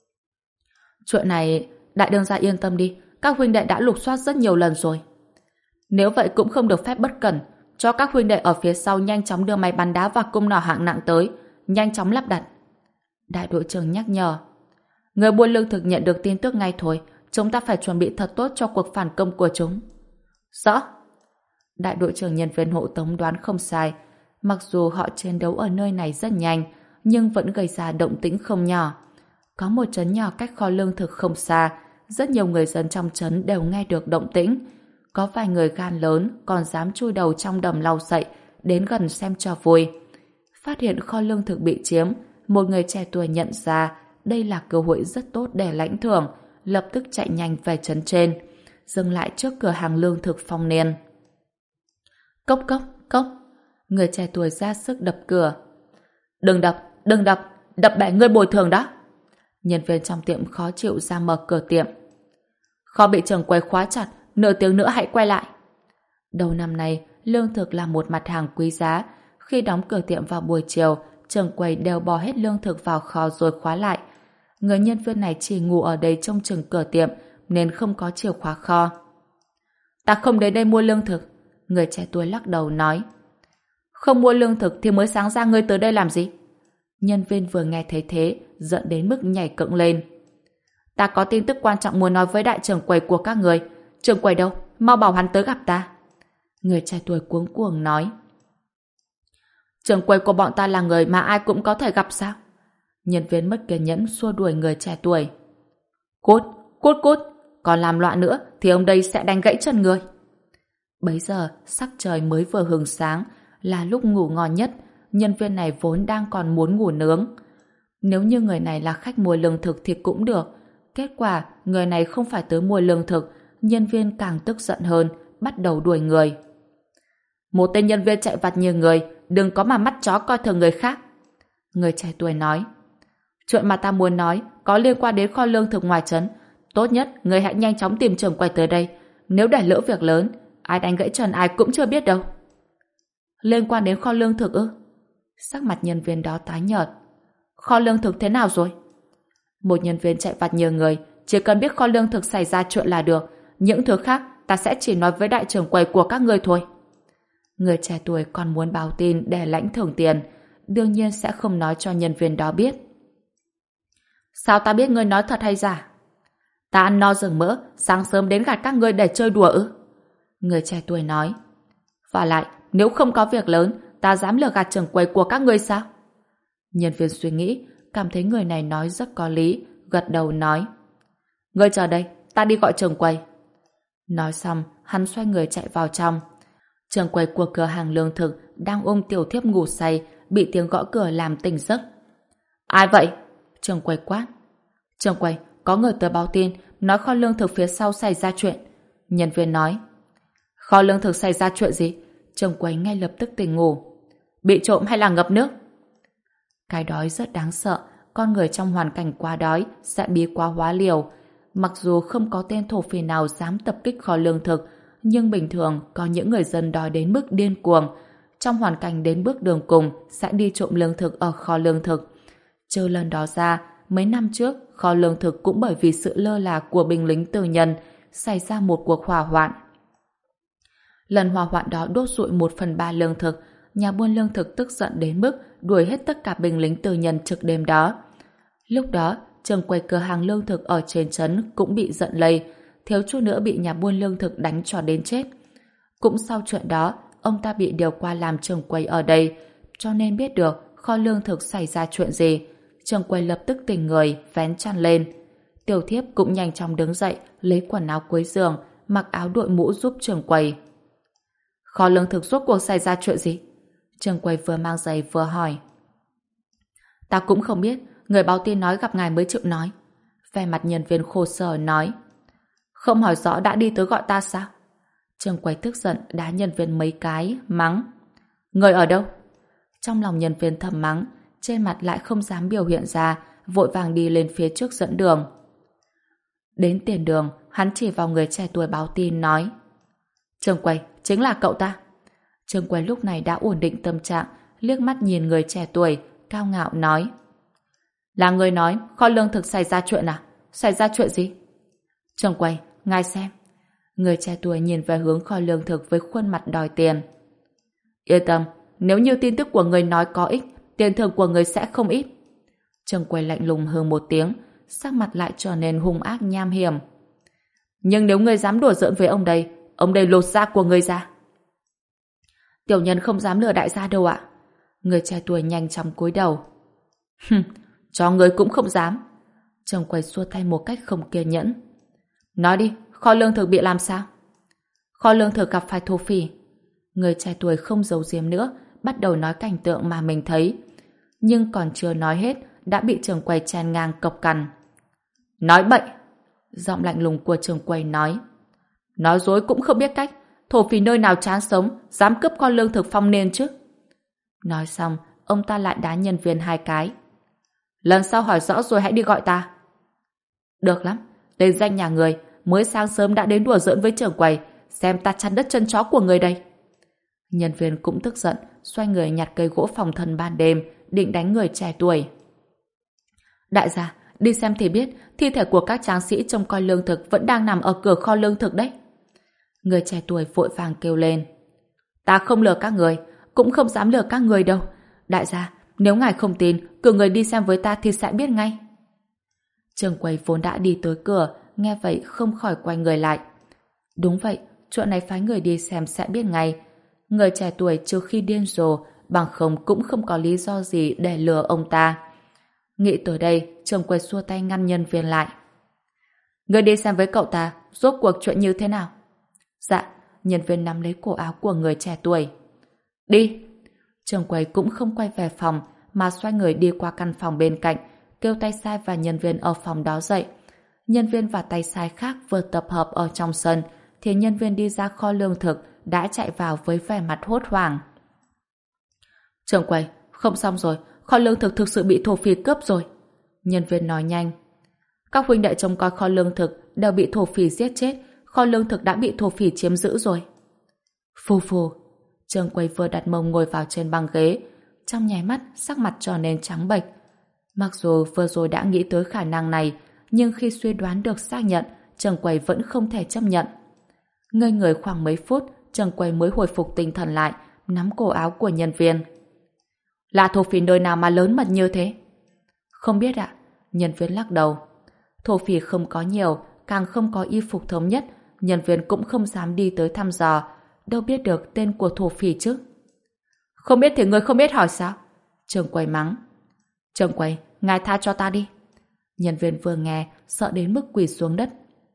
Chuyện này, đại đương gia yên tâm đi, các huynh đệ đã lục soát rất nhiều lần rồi. Nếu vậy cũng không được phép bất cẩn, cho các huynh đệ ở phía sau nhanh chóng đưa máy bắn đá và cung nỏ hạng nặng tới, nhanh chóng lắp đặt. Đại đội trưởng nhắc nhở. Người buôn lương thực nhận được tin tức ngay thôi, chúng ta phải chuẩn bị thật tốt cho cuộc phản công của chúng. Rõ. Đại đội trưởng nhân viên hộ tống đoán không sai. Mặc dù họ chiến đấu ở nơi này rất nhanh, nhưng vẫn gây ra động tĩnh không nhỏ. Có một trấn nhỏ cách kho lương thực không xa, rất nhiều người dân trong trấn đều nghe được động tĩnh. Có vài người gan lớn còn dám chui đầu trong đầm lau sậy, đến gần xem cho vui. Phát hiện kho lương thực bị chiếm, một người trẻ tuổi nhận ra đây là cơ hội rất tốt để lãnh thưởng, lập tức chạy nhanh về trấn trên, dừng lại trước cửa hàng lương thực Phong Niên. Cốc cốc, cốc. Người trẻ tuổi ra sức đập cửa. Đừng đập, đừng đập, đập bẻ người bồi thường đó. Nhân viên trong tiệm khó chịu ra mở cửa tiệm. Kho bị trưởng quầy khóa chặt, nửa tiếng nữa hãy quay lại. Đầu năm nay, lương thực là một mặt hàng quý giá. Khi đóng cửa tiệm vào buổi chiều, trưởng quầy đều bỏ hết lương thực vào kho rồi khóa lại. Người nhân viên này chỉ ngủ ở đây trông chừng cửa tiệm, nên không có chìa khóa kho. Ta không đến đây mua lương thực. Người trẻ tuổi lắc đầu nói. Không mua lương thực thì mới sáng ra ngươi tới đây làm gì? Nhân viên vừa nghe thấy thế, giận đến mức nhảy cẫng lên. Ta có tin tức quan trọng muốn nói với đại trưởng quầy của các người. Trưởng quầy đâu? Mau bảo hắn tới gặp ta. Người trẻ tuổi cuống cuồng nói. Trưởng quầy của bọn ta là người mà ai cũng có thể gặp sao? Nhân viên mất kiên nhẫn xua đuổi người trẻ tuổi. Cút, cút cút, còn làm loạn nữa thì ông đây sẽ đánh gãy chân người. Bấy giờ, sắc trời mới vừa hừng sáng, là lúc ngủ ngon nhất. Nhân viên này vốn đang còn muốn ngủ nướng. Nếu như người này là khách mua lương thực thì cũng được. Kết quả, người này không phải tới mua lương thực, nhân viên càng tức giận hơn, bắt đầu đuổi người. Một tên nhân viên chạy vặt như người, đừng có mà mắt chó coi thường người khác. Người trẻ tuổi nói. Chuyện mà ta muốn nói có liên quan đến kho lương thực ngoài trấn. Tốt nhất, người hãy nhanh chóng tìm trưởng quầy tới đây. Nếu để lỡ việc lớn, ai đánh gãy chân ai cũng chưa biết đâu. Liên quan đến kho lương thực ư? Sắc mặt nhân viên đó tái nhợt. Kho lương thực thế nào rồi? Một nhân viên chạy vặt nhiều người, chỉ cần biết kho lương thực xảy ra chuyện là được. Những thứ khác ta sẽ chỉ nói với đại trưởng quầy của các ngươi thôi. Người trẻ tuổi còn muốn báo tin để lãnh thưởng tiền, đương nhiên sẽ không nói cho nhân viên đó biết. Sao ta biết ngươi nói thật hay giả? Ta ăn no rừng mỡ, sáng sớm đến gạt các ngươi để chơi đùa ư? Người trẻ tuổi nói. Và lại, nếu không có việc lớn, ta dám lừa gạt trưởng quầy của các ngươi sao? Nhân viên suy nghĩ, cảm thấy người này nói rất có lý, gật đầu nói. Ngươi chờ đây, ta đi gọi trưởng quầy. Nói xong, hắn xoay người chạy vào trong. Trưởng quầy của cửa hàng lương thực đang ôm tiểu thiếp ngủ say, bị tiếng gõ cửa làm tỉnh giấc. Ai vậy? Trưởng quầy quát. Trưởng quầy, có người tới báo tin, nói kho lương thực phía sau xảy ra chuyện. Nhân viên nói. Kho lương thực xảy ra chuyện gì? Trưởng quầy ngay lập tức tỉnh ngủ. Bị trộm hay là ngập nước? Cái đói rất đáng sợ, con người trong hoàn cảnh quá đói sẽ bí quá hóa liều. Mặc dù không có tên thổ phỉ nào dám tập kích kho lương thực, nhưng bình thường có những người dân đói đến mức điên cuồng. Trong hoàn cảnh đến bước đường cùng sẽ đi trộm lương thực ở kho lương thực. Trừ lần đó ra, mấy năm trước, kho lương thực cũng bởi vì sự lơ là của binh lính tư nhân xảy ra một cuộc hỏa hoạn. Lần hỏa hoạn đó đốt rụi một phần ba lương thực, nhà buôn lương thực tức giận đến mức đuổi hết tất cả binh lính tư nhân trực đêm đó. Lúc đó, trưởng quầy cửa hàng lương thực ở trên trấn cũng bị giận lây, thiếu chút nữa bị nhà buôn lương thực đánh cho đến chết. Cũng sau chuyện đó, ông ta bị điều qua làm trưởng quầy ở đây, cho nên biết được kho lương thực xảy ra chuyện gì. Trưởng quầy lập tức tỉnh người, vén chăn lên. Tiểu thiếp cũng nhanh chóng đứng dậy, lấy quần áo cuối giường, mặc áo đội mũ giúp trưởng quầy. Kho lương thực rốt cuộc xảy ra chuyện gì? Trưởng quầy vừa mang giày vừa hỏi. Ta cũng không biết, người báo tin nói gặp ngài mới chịu nói. Vẻ mặt nhân viên khổ sở nói. Không hỏi rõ đã đi tới gọi ta sao? Trưởng quầy tức giận đá nhân viên mấy cái, mắng. Người ở đâu? Trong lòng nhân viên thầm mắng, trên mặt lại không dám biểu hiện ra, vội vàng đi lên phía trước dẫn đường. Đến tiền đường, hắn chỉ vào người trẻ tuổi báo tin nói. Trưởng quầy, chính là cậu ta. Trưởng quầy lúc này đã ổn định tâm trạng, liếc mắt nhìn người trẻ tuổi, cao ngạo nói. Là người nói kho lương thực xảy ra chuyện à? Xảy ra chuyện gì? Trưởng quầy, ngài xem. Người trẻ tuổi nhìn về hướng kho lương thực với khuôn mặt đòi tiền. Yên tâm, nếu như tin tức của người nói có ích, tiền thưởng của người sẽ không ít. Trưởng quầy lạnh lùng hừ một tiếng, sắc mặt lại trở nên hung ác nham hiểm. Nhưng nếu người dám đùa giỡn với ông đây, ông đây lột da của người ra. Tiểu nhân không dám lừa đại gia đâu ạ. Người trẻ tuổi nhanh chóng cúi đầu. Hừm, cho người cũng không dám. Trưởng quầy xua tay một cách không kiên nhẫn. Nói đi, kho lương thực bị làm sao? Kho lương thực gặp phải thổ phỉ. Người trẻ tuổi không giấu giếm nữa, bắt đầu nói cảnh tượng mà mình thấy. Nhưng còn chưa nói hết, đã bị trưởng quầy chen ngang cộc cằn. Nói bậy! Giọng lạnh lùng của trưởng quầy nói. Nói dối cũng không biết cách, thổ phỉ nơi nào chán sống, dám cướp kho lương thực Phong Niên chứ. Nói xong, ông ta lại đá nhân viên hai cái. Lần sau hỏi rõ rồi hãy đi gọi ta. Được lắm, tên danh nhà người mới sáng sớm đã đến đùa giỡn với trưởng quầy, xem ta chặt đứt chân chó của người đây. Nhân viên cũng tức giận, xoay người nhặt cây gỗ phòng thân ban đêm, định đánh người trẻ tuổi. Đại gia, đi xem thì biết, thi thể của các tráng sĩ trông coi lương thực vẫn đang nằm ở cửa kho lương thực đấy. Người trẻ tuổi vội vàng kêu lên. Ta không lừa các người, cũng không dám lừa các người đâu. Đại gia, nếu ngài không tin, cử người đi xem với ta thì sẽ biết ngay. Trưởng quầy vốn đã đi tới cửa, nghe vậy không khỏi quay người lại. Đúng vậy, chỗ này phái người đi xem sẽ biết ngay. Người trẻ tuổi trừ khi điên rồ, bằng không cũng không có lý do gì để lừa ông ta. Nghĩ tới đây, trưởng quầy xua tay ngăn nhân viên lại. Người đi xem với cậu ta, rốt cuộc chuyện như thế nào? Dạ, nhân viên nắm lấy cổ áo của người trẻ tuổi. Đi! Trưởng quầy cũng không quay về phòng, mà xoay người đi qua căn phòng bên cạnh, kêu tay sai và nhân viên ở phòng đó dậy. Nhân viên và tay sai khác vừa tập hợp ở trong sân, thì nhân viên đi ra kho lương thực đã chạy vào với vẻ mặt hốt hoảng. Trưởng quầy, không xong rồi, kho lương thực thực sự bị thổ phỉ cướp rồi. Nhân viên nói nhanh. Các huynh đệ trông coi kho lương thực đều bị thổ phỉ giết chết, kho lương thực đã bị thổ phỉ chiếm giữ rồi. Phù phù. Trưởng quầy vừa đặt mông ngồi vào trên băng ghế, trong nháy mắt sắc mặt trở nên trắng bệch. Mặc dù vừa rồi đã nghĩ tới khả năng này, nhưng khi suy đoán được xác nhận, trưởng quầy vẫn không thể chấp nhận. Ngây người khoảng mấy phút, trưởng quầy mới hồi phục tinh thần lại, nắm cổ áo của nhân viên. Là thổ phỉ nơi nào mà lớn mật như thế? Không biết ạ. Nhân viên lắc đầu. Thổ phỉ không có nhiều, càng không có y phục thống nhất, nhân viên cũng không dám đi tới thăm dò. đâu biết được tên của thổ phỉ chứ. Không biết thì người không biết hỏi sao? Trường quầy mắng. Trường quầy, ngài tha cho ta đi. Nhân viên vừa nghe, sợ đến mức quỳ xuống đất.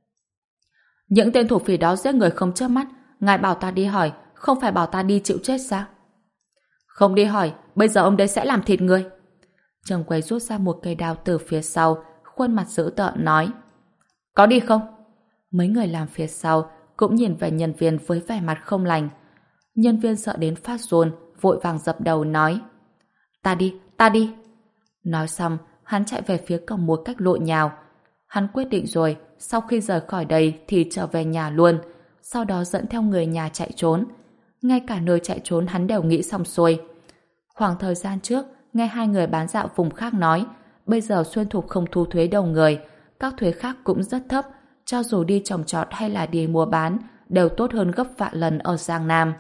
Những tên thổ phỉ đó giết người không chớp mắt, ngài bảo ta đi hỏi, không phải bảo ta đi chịu chết sao? Không đi hỏi, bây giờ ông đấy sẽ làm thịt người. Trường quầy rút ra một cây đao từ phía sau, khuôn mặt dữ tợn nói. Có đi không? Mấy người làm phía sau cũng nhìn về nhân viên với vẻ mặt không lành. Nhân viên sợ đến phát run, vội vàng dập đầu nói. Ta đi, ta đi. Nói xong, hắn chạy về phía cổng một cách lộn nhào. Hắn quyết định rồi, sau khi rời khỏi đây thì trở về nhà luôn, sau đó dẫn theo người nhà chạy trốn. Ngay cả nơi chạy trốn hắn đều nghĩ xong xuôi. Khoảng thời gian trước, nghe hai người bán dạo vùng khác nói, bây giờ Xuyên Thục không thu thuế đầu người, các thuế khác cũng rất thấp, cho dù đi trồng trọt hay là đi mua bán, đều tốt hơn gấp vạn lần ở Giang Nam.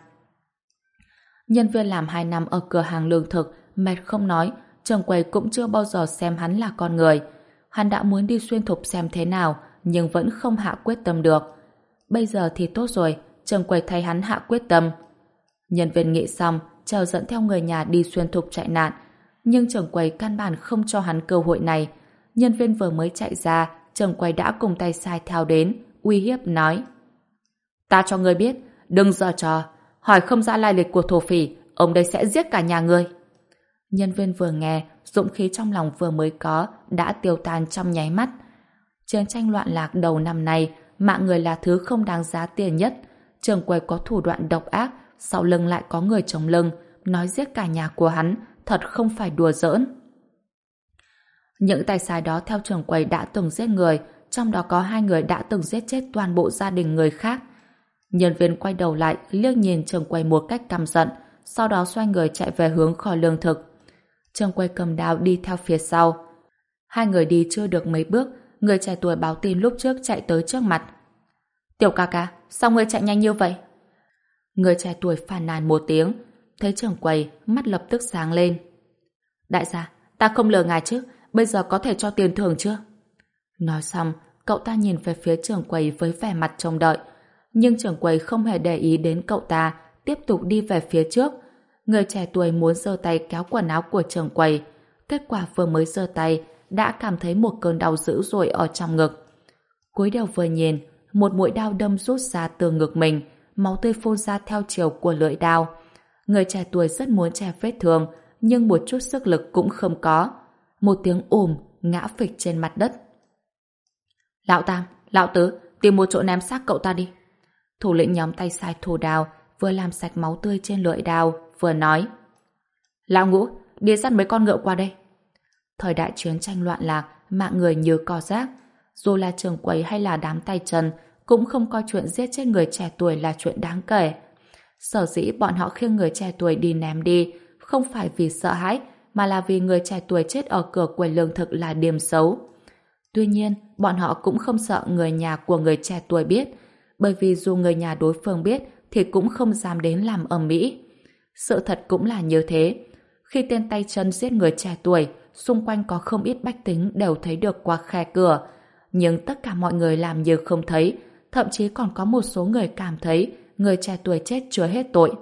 Nhân viên làm hai năm ở cửa hàng lương thực, mệt không nói, trường quầy cũng chưa bao giờ xem hắn là con người. Hắn đã muốn đi Xuyên Thục xem thế nào, nhưng vẫn không hạ quyết tâm được. Bây giờ thì tốt rồi, trường quầy thay hắn hạ quyết tâm. Nhân viên nghĩ xong, chờ dẫn theo người nhà đi Xuyên Thục chạy nạn, nhưng trường quầy căn bản không cho hắn cơ hội này. Nhân viên vừa mới chạy ra, trường quầy đã cùng tay sai theo đến, uy hiếp nói. Ta cho ngươi biết, đừng giở trò, hỏi không ra lai lịch của thổ phỉ, ông đây sẽ giết cả nhà ngươi. Nhân viên vừa nghe, dũng khí trong lòng vừa mới có, đã tiêu tan trong nháy mắt. Chiến tranh loạn lạc đầu năm nay, mạng người là thứ không đáng giá tiền nhất. Trường quầy có thủ đoạn độc ác, sau lưng lại có người chống lưng, nói giết cả nhà của hắn, thật không phải đùa giỡn. Những tay sai đó theo trường quầy đã từng giết người, trong đó có hai người đã từng giết chết toàn bộ gia đình người khác. Nhân viên quay đầu lại, liếc nhìn trường quầy một cách căm giận, sau đó xoay người chạy về hướng kho lương thực. Trường quầy cầm đao đi theo phía sau. Hai người đi chưa được mấy bước, người trẻ tuổi báo tin lúc trước chạy tới trước mặt. Tiểu ca ca, sao ngươi chạy nhanh như vậy? Người trẻ tuổi phàn nàn một tiếng, thấy trường quầy, mắt lập tức sáng lên. Đại gia, ta không lừa ngài chứ, bây giờ có thể cho tiền thưởng chưa? Nói xong, cậu ta nhìn về phía trường quầy với vẻ mặt trông đợi, nhưng trường quầy không hề để ý đến cậu ta, tiếp tục đi về phía trước. Người trẻ tuổi muốn giơ tay kéo quần áo của trường quầy, kết quả vừa mới giơ tay đã cảm thấy một cơn đau dữ dội ở trong ngực. Cúi đầu vừa nhìn, một mũi đao đâm rút ra từ ngực mình, máu tươi phun ra theo chiều của lưỡi đao. Người trẻ tuổi rất muốn che vết thương, nhưng một chút sức lực cũng không có. Một tiếng ồm, ngã phịch trên mặt đất. Lão Tam, Lão Tứ, tìm một chỗ ném xác cậu ta đi. Thủ lĩnh nhóm tay sai thủ đao vừa làm sạch máu tươi trên lưỡi đao, vừa nói. Lão Ngũ, đi dắt mấy con ngựa qua đây. Thời đại chiến tranh loạn lạc, mạng người như cỏ rác. Dù là trường quầy hay là đám tay chân, cũng không coi chuyện giết chết người trẻ tuổi là chuyện đáng kể. Sở dĩ bọn họ khiêng người trẻ tuổi đi ném đi, không phải vì sợ hãi, mà là vì người trẻ tuổi chết ở cửa quầy lương thực là điểm xấu. Tuy nhiên, bọn họ cũng không sợ người nhà của người trẻ tuổi biết, bởi vì dù người nhà đối phương biết thì cũng không dám đến làm ầm ĩ. Sự thật cũng là như thế. Khi tên tay chân giết người trẻ tuổi, xung quanh có không ít bách tính đều thấy được qua khe cửa, nhưng tất cả mọi người làm như không thấy, thậm chí còn có một số người cảm thấy người trẻ tuổi chết chưa hết tội.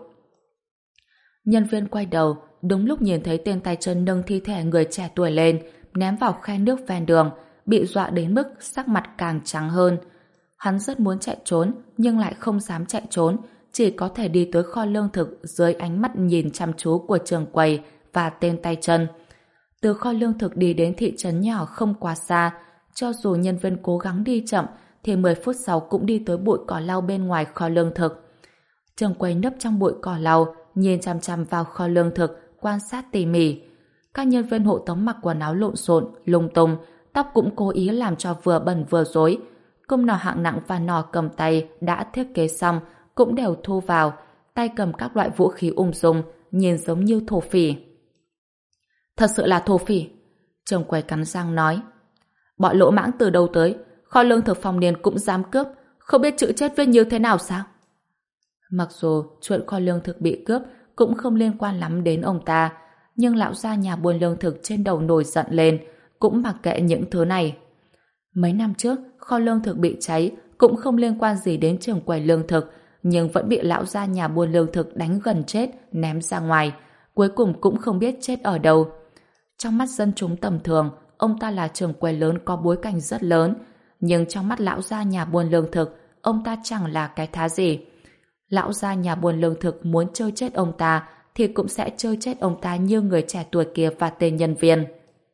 Nhân viên quay đầu, đúng lúc nhìn thấy tên tay chân nâng thi thể người trẻ tuổi lên, ném vào khe nước ven đường, bị dọa đến mức sắc mặt càng trắng hơn. Hắn rất muốn chạy trốn, nhưng lại không dám chạy trốn, chỉ có thể đi tới kho lương thực dưới ánh mắt nhìn chăm chú của trường quầy và tên tay chân. Từ kho lương thực đi đến thị trấn nhỏ không quá xa, cho dù nhân viên cố gắng đi chậm, thì mười phút sau cũng đi tới bụi cỏ lau bên ngoài kho lương thực. Trường quầy nấp trong bụi cỏ lau, nhìn chằm chằm vào kho lương thực, quan sát tỉ mỉ. Các nhân viên hộ tống mặc quần áo lộn xộn, lung tung, tóc cũng cố ý làm cho vừa bẩn vừa rối. Cung nỏ hạng nặng và nỏ cầm tay đã thiết kế xong, cũng đều thu vào, tay cầm các loại vũ khí ung dung, nhìn giống như thổ phỉ. Thật sự là thổ phỉ. Trường quầy cắn răng nói. Bọn lỗ mãng từ đâu tới, kho lương thực Phong Niên cũng dám cướp, không biết chữ chết viết như thế nào sao? Mặc dù chuyện kho lương thực bị cướp cũng không liên quan lắm đến ông ta, nhưng lão gia nhà buôn lương thực trên đầu nổi giận lên, cũng mặc kệ những thứ này. Mấy năm trước, kho lương thực bị cháy cũng không liên quan gì đến trường quầy lương thực, nhưng vẫn bị lão gia nhà buôn lương thực đánh gần chết, ném ra ngoài, cuối cùng cũng không biết chết ở đâu. Trong mắt dân chúng tầm thường, ông ta là trưởng quầy lớn có bối cảnh rất lớn, nhưng trong mắt lão gia nhà buôn lương thực, ông ta chẳng là cái thá gì. Lão gia nhà buôn lương thực muốn chơi chết ông ta thì cũng sẽ chơi chết ông ta như người trẻ tuổi kia và tên nhân viên.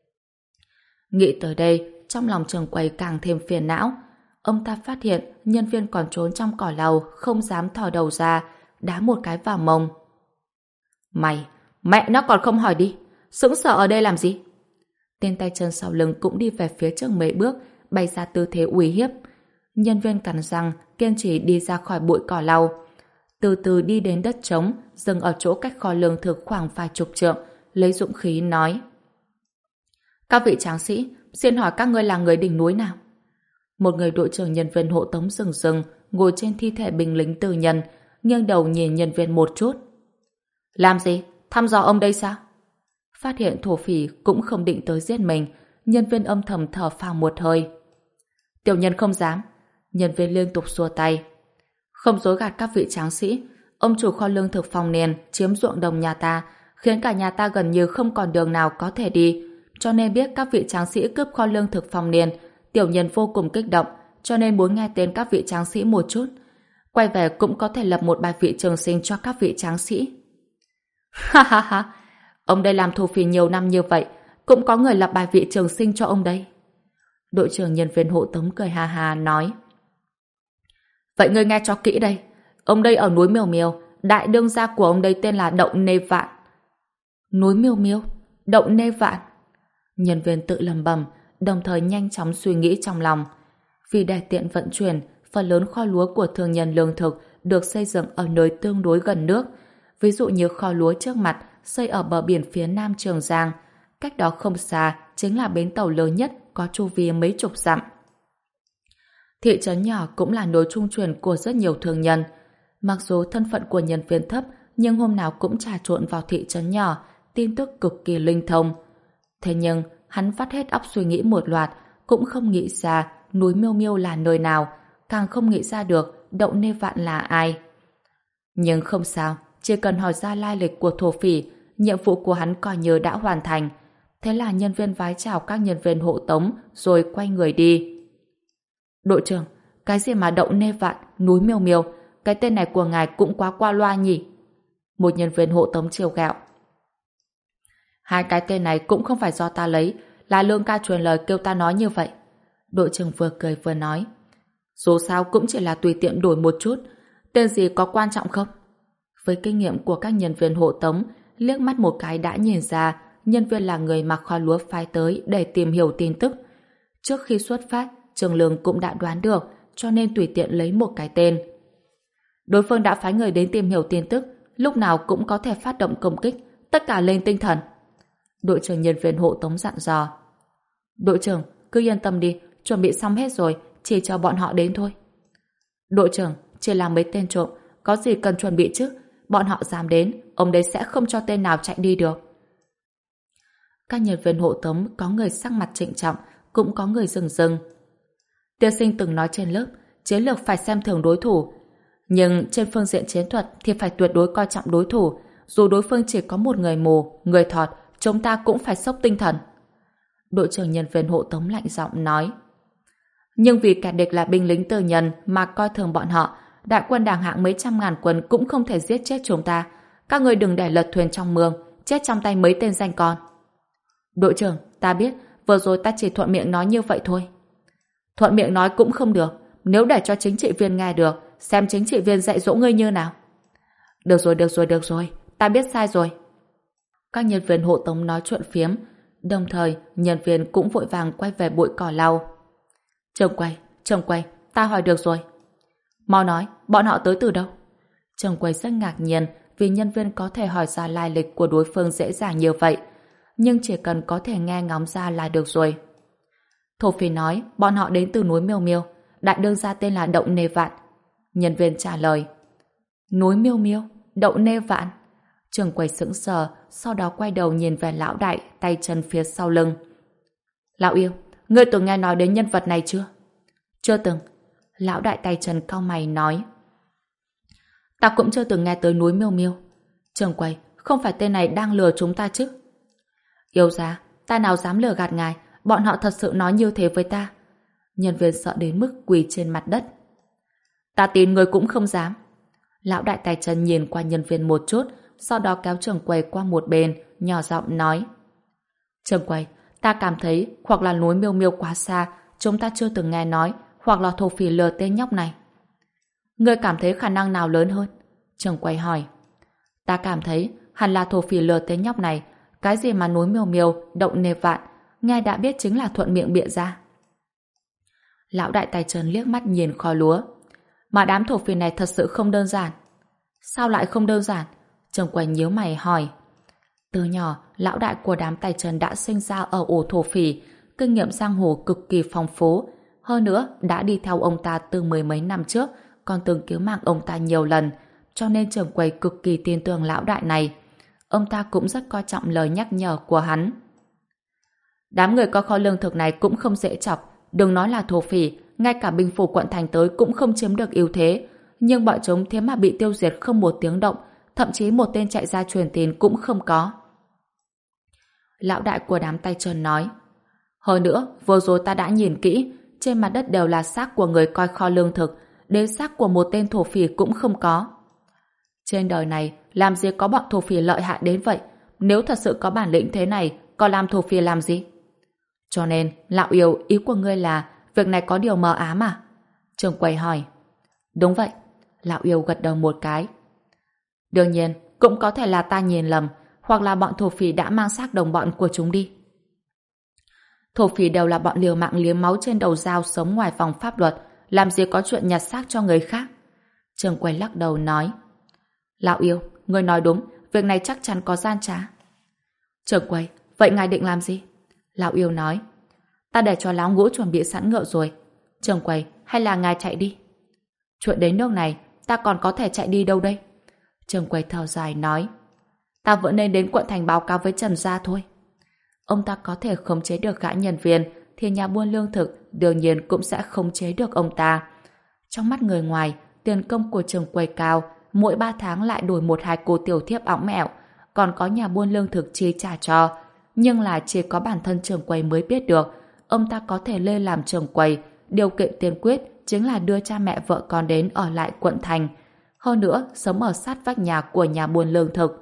Nghĩ tới đây, trong lòng trưởng quầy càng thêm phiền não. Ông ta phát hiện nhân viên còn trốn trong cỏ lau, không dám thò đầu ra, đá một cái vào mông. Mày, mẹ nó còn không hỏi đi, sững sờ ở đây làm gì? Tên tay chân sau lưng cũng đi về phía trước mấy bước, bày ra tư thế uy hiếp. Nhân viên cắn răng, kiên trì đi ra khỏi bụi cỏ lau. Từ từ đi đến đất trống, dừng ở chỗ cách kho lương thực khoảng vài chục trượng, lấy dũng khí nói: Các vị tráng sĩ, xin hỏi các ngươi là người đỉnh núi nào? Một người đội trưởng nhân viên hộ tống rừng rừng, ngồi trên thi thể binh lính tư nhân, nghiêng đầu nhìn nhân viên một chút. Làm gì? Thăm dò ông đây sao? Phát hiện thổ phỉ cũng không định tới giết mình, nhân viên âm thầm thở phào một hơi. Tiểu nhân không dám. Nhân viên liên tục xua tay. Không dối gạt các vị tráng sĩ, ông chủ kho lương thực Phong Niên chiếm ruộng đồng nhà ta, khiến cả nhà ta gần như không còn đường nào có thể đi, cho nên biết các vị tráng sĩ cướp kho lương thực Phong Niên, tiểu nhân vô cùng kích động, cho nên muốn nghe tên các vị tráng sĩ một chút. Quay về cũng có thể lập một bài vị trường sinh cho các vị tráng sĩ. Ha ha ha, ông đây làm thổ phỉ nhiều năm như vậy, cũng có người lập bài vị trường sinh cho ông đây. Đội trưởng nhân viên hộ tống cười ha ha nói: Vậy ngươi nghe cho kỹ đây, ông đây ở núi Miêu Miêu, đại đương gia của ông đây tên là Đậu Nê Vạn. Núi Miêu Miêu, Đậu Nê Vạn. Nhân viên tự lẩm bẩm, đồng thời nhanh chóng suy nghĩ trong lòng. Vì để tiện vận chuyển, phần lớn kho lúa của thương nhân lương thực được xây dựng ở nơi tương đối gần nước. Ví dụ như kho lúa trước mặt xây ở bờ biển phía nam Trường Giang, cách đó không xa chính là bến tàu lớn nhất có chu vi mấy chục dặm. Thị trấn nhỏ cũng là nối trung chuyển của rất nhiều thương nhân. Mặc dù thân phận của nhân viên thấp, nhưng hôm nào cũng trà trộn vào thị trấn nhỏ, tin tức cực kỳ linh thông. Thế nhưng, hắn vắt hết óc suy nghĩ một loạt, cũng không nghĩ ra núi Miêu Miêu là nơi nào, càng không nghĩ ra được Đậu Nê Vạn là ai. Nhưng không sao, chỉ cần hỏi ra lai lịch của thổ phỉ, nhiệm vụ của hắn coi như đã hoàn thành. Thế là nhân viên vái chào các nhân viên hộ tống, rồi quay người đi. Đội trưởng, cái gì mà Đậu Nê Vạn, núi Miêu Miêu, cái tên này của ngài cũng quá qua loa nhỉ? Một nhân viên hộ tống trêu ghẹo. Hai cái tên này cũng không phải do ta lấy, là Lương ca truyền lời kêu ta nói như vậy. Đội trưởng vừa cười vừa nói. Dù sao cũng chỉ là tùy tiện đổi một chút, tên gì có quan trọng không? Với kinh nghiệm của các nhân viên hộ tống, liếc mắt một cái đã nhìn ra nhân viên là người mặc kho lúa phái tới để tìm hiểu tin tức. Trước khi xuất phát, Trường Lương cũng đã đoán được, cho nên tùy tiện lấy một cái tên. Đối phương đã phái người đến tìm hiểu tin tức, lúc nào cũng có thể phát động công kích, tất cả lên tinh thần. Đội trưởng nhân viên hộ tống dặn dò. Đội trưởng, cứ yên tâm đi, chuẩn bị xong hết rồi, chỉ chờ bọn họ đến thôi. Đội trưởng, chỉ là mấy tên trộm, có gì cần chuẩn bị chứ? Bọn họ dám đến, ông đấy sẽ không cho tên nào chạy đi được. Các nhân viên hộ tống có người sắc mặt trịnh trọng, cũng có người rừng rừng. Tiên sinh từng nói trên lớp, chiến lược phải xem thường đối thủ. Nhưng trên phương diện chiến thuật thì phải tuyệt đối coi trọng đối thủ. Dù đối phương chỉ có một người mù, người thọt, chúng ta cũng phải sốc tinh thần. Đội trưởng nhân viên hộ tống lạnh giọng nói. Nhưng vì kẻ địch là binh lính tư nhân mà coi thường bọn họ, đại quân đàng hạng mấy trăm ngàn quân cũng không thể giết chết chúng ta. Các người đừng để lật thuyền trong mương, chết trong tay mấy tên danh con. Đội trưởng, ta biết, vừa rồi ta chỉ thuận miệng nói như vậy thôi. Thuận miệng nói cũng không được, nếu để cho chính trị viên nghe được, xem chính trị viên dạy dỗ ngươi như nào. Được rồi, được rồi, được rồi, ta biết sai rồi. Các nhân viên hộ tống nói chuyện phiếm, đồng thời nhân viên cũng vội vàng quay về bụi cỏ lau. Trông quay, trông quay, ta hỏi được rồi. Mau nói, bọn họ tới từ đâu? Trông quay rất ngạc nhiên vì nhân viên có thể hỏi ra lai lịch của đối phương dễ dàng như vậy, nhưng chỉ cần có thể nghe ngóng ra là được rồi. Thổ phỉ nói bọn họ đến từ núi Miêu Miêu, đại đương gia tên là Đậu Nê Vạn. Nhân viên trả lời. Núi Miêu Miêu, Đậu Nê Vạn. Trường quầy sững sờ, sau đó quay đầu nhìn về lão đại, tay chân phía sau lưng. Lão yêu, ngươi từng nghe nói đến nhân vật này chưa? Chưa từng. Lão đại tay chân cau mày nói. Ta cũng chưa từng nghe tới núi Miêu Miêu. Trường quầy, không phải tên này đang lừa chúng ta chứ? Yêu gia, ta nào dám lừa gạt ngài, bọn họ thật sự nói như thế với ta. Nhân viên sợ đến mức quỳ trên mặt đất. Ta tin người cũng không dám. Lão đại tay chân nhìn qua nhân viên một chút, sau đó kéo trường quầy qua một bên, nhỏ giọng nói. Trường quầy, ta cảm thấy hoặc là núi Miêu Miêu quá xa, chúng ta chưa từng nghe nói, hoặc là thổ phỉ lừa tên nhóc này. Ngươi cảm thấy khả năng nào lớn hơn? Trường quầy hỏi. Ta cảm thấy hẳn là thổ phỉ lừa tên nhóc này. Cái gì mà núi Miêu Miêu, động nề vạn, nghe đã biết chính là thuận miệng bịa ra. Lão đại tay chân liếc mắt nhìn kho lúa. Mà đám thổ phỉ này thật sự không đơn giản. Sao lại không đơn giản? Trường quầy nhíu mày hỏi. Từ nhỏ, lão đại của đám tay chân đã sinh ra ở ổ thổ phỉ, kinh nghiệm giang hồ cực kỳ phong phú. Hơn nữa, đã đi theo ông ta từ mười mấy năm trước, còn từng cứu mạng ông ta nhiều lần, cho nên trường quầy cực kỳ tin tưởng lão đại này. Ông ta cũng rất coi trọng lời nhắc nhở của hắn. Đám người có kho lương thực này cũng không dễ chọc, đừng nói là thổ phỉ, ngay cả binh phủ quận thành tới cũng không chiếm được ưu thế, nhưng bọn chúng thế mà bị tiêu diệt không một tiếng động, thậm chí một tên chạy ra truyền tin cũng không có. Lão đại của đám tay chân nói. Hơn nữa, vừa rồi ta đã nhìn kỹ, trên mặt đất đều là xác của người coi kho lương thực, đến xác của một tên thổ phỉ cũng không có. Trên đời này, làm gì có bọn thổ phỉ lợi hại đến vậy? Nếu thật sự có bản lĩnh thế này, có làm thổ phỉ làm gì? Cho nên, lão yêu, ý của ngươi là việc này có điều mờ ám à? Trường quầy hỏi. Đúng vậy. Lão yêu gật đầu một cái. Đương nhiên, cũng có thể là ta nhìn lầm, hoặc là bọn thổ phỉ đã mang xác đồng bọn của chúng đi. Thổ phỉ đều là bọn liều mạng liếm máu trên đầu dao sống ngoài vòng pháp luật, làm gì có chuyện nhặt xác cho người khác. Trường quầy lắc đầu nói. Lão yêu, ngươi nói đúng, việc này chắc chắn có gian trá. Trường quầy, vậy ngài định làm gì? Lão yêu nói. Ta để cho lão ngũ chuẩn bị sẵn ngựa rồi. Trường quầy, hay là ngài chạy đi? Chuyện đến nước này, ta còn có thể chạy đi đâu đây? Trường quầy thở dài nói. Ta vẫn nên đến quận thành báo cáo với Trần gia thôi. Ông ta có thể khống chế được gã nhân viên, thì nhà buôn lương thực đương nhiên cũng sẽ khống chế được ông ta. Trong mắt người ngoài, tiền công của trường quầy cao, mỗi ba tháng lại đổi một hai cô tiểu thiếp óng mẹo, còn có nhà buôn lương thực chi trả cho. Nhưng là chỉ có bản thân trường quầy mới biết được, ông ta có thể lên làm trường quầy, điều kiện tiên quyết chính là đưa cha mẹ vợ con đến ở lại quận thành. Hơn nữa, sống ở sát vách nhà của nhà buôn lương thực.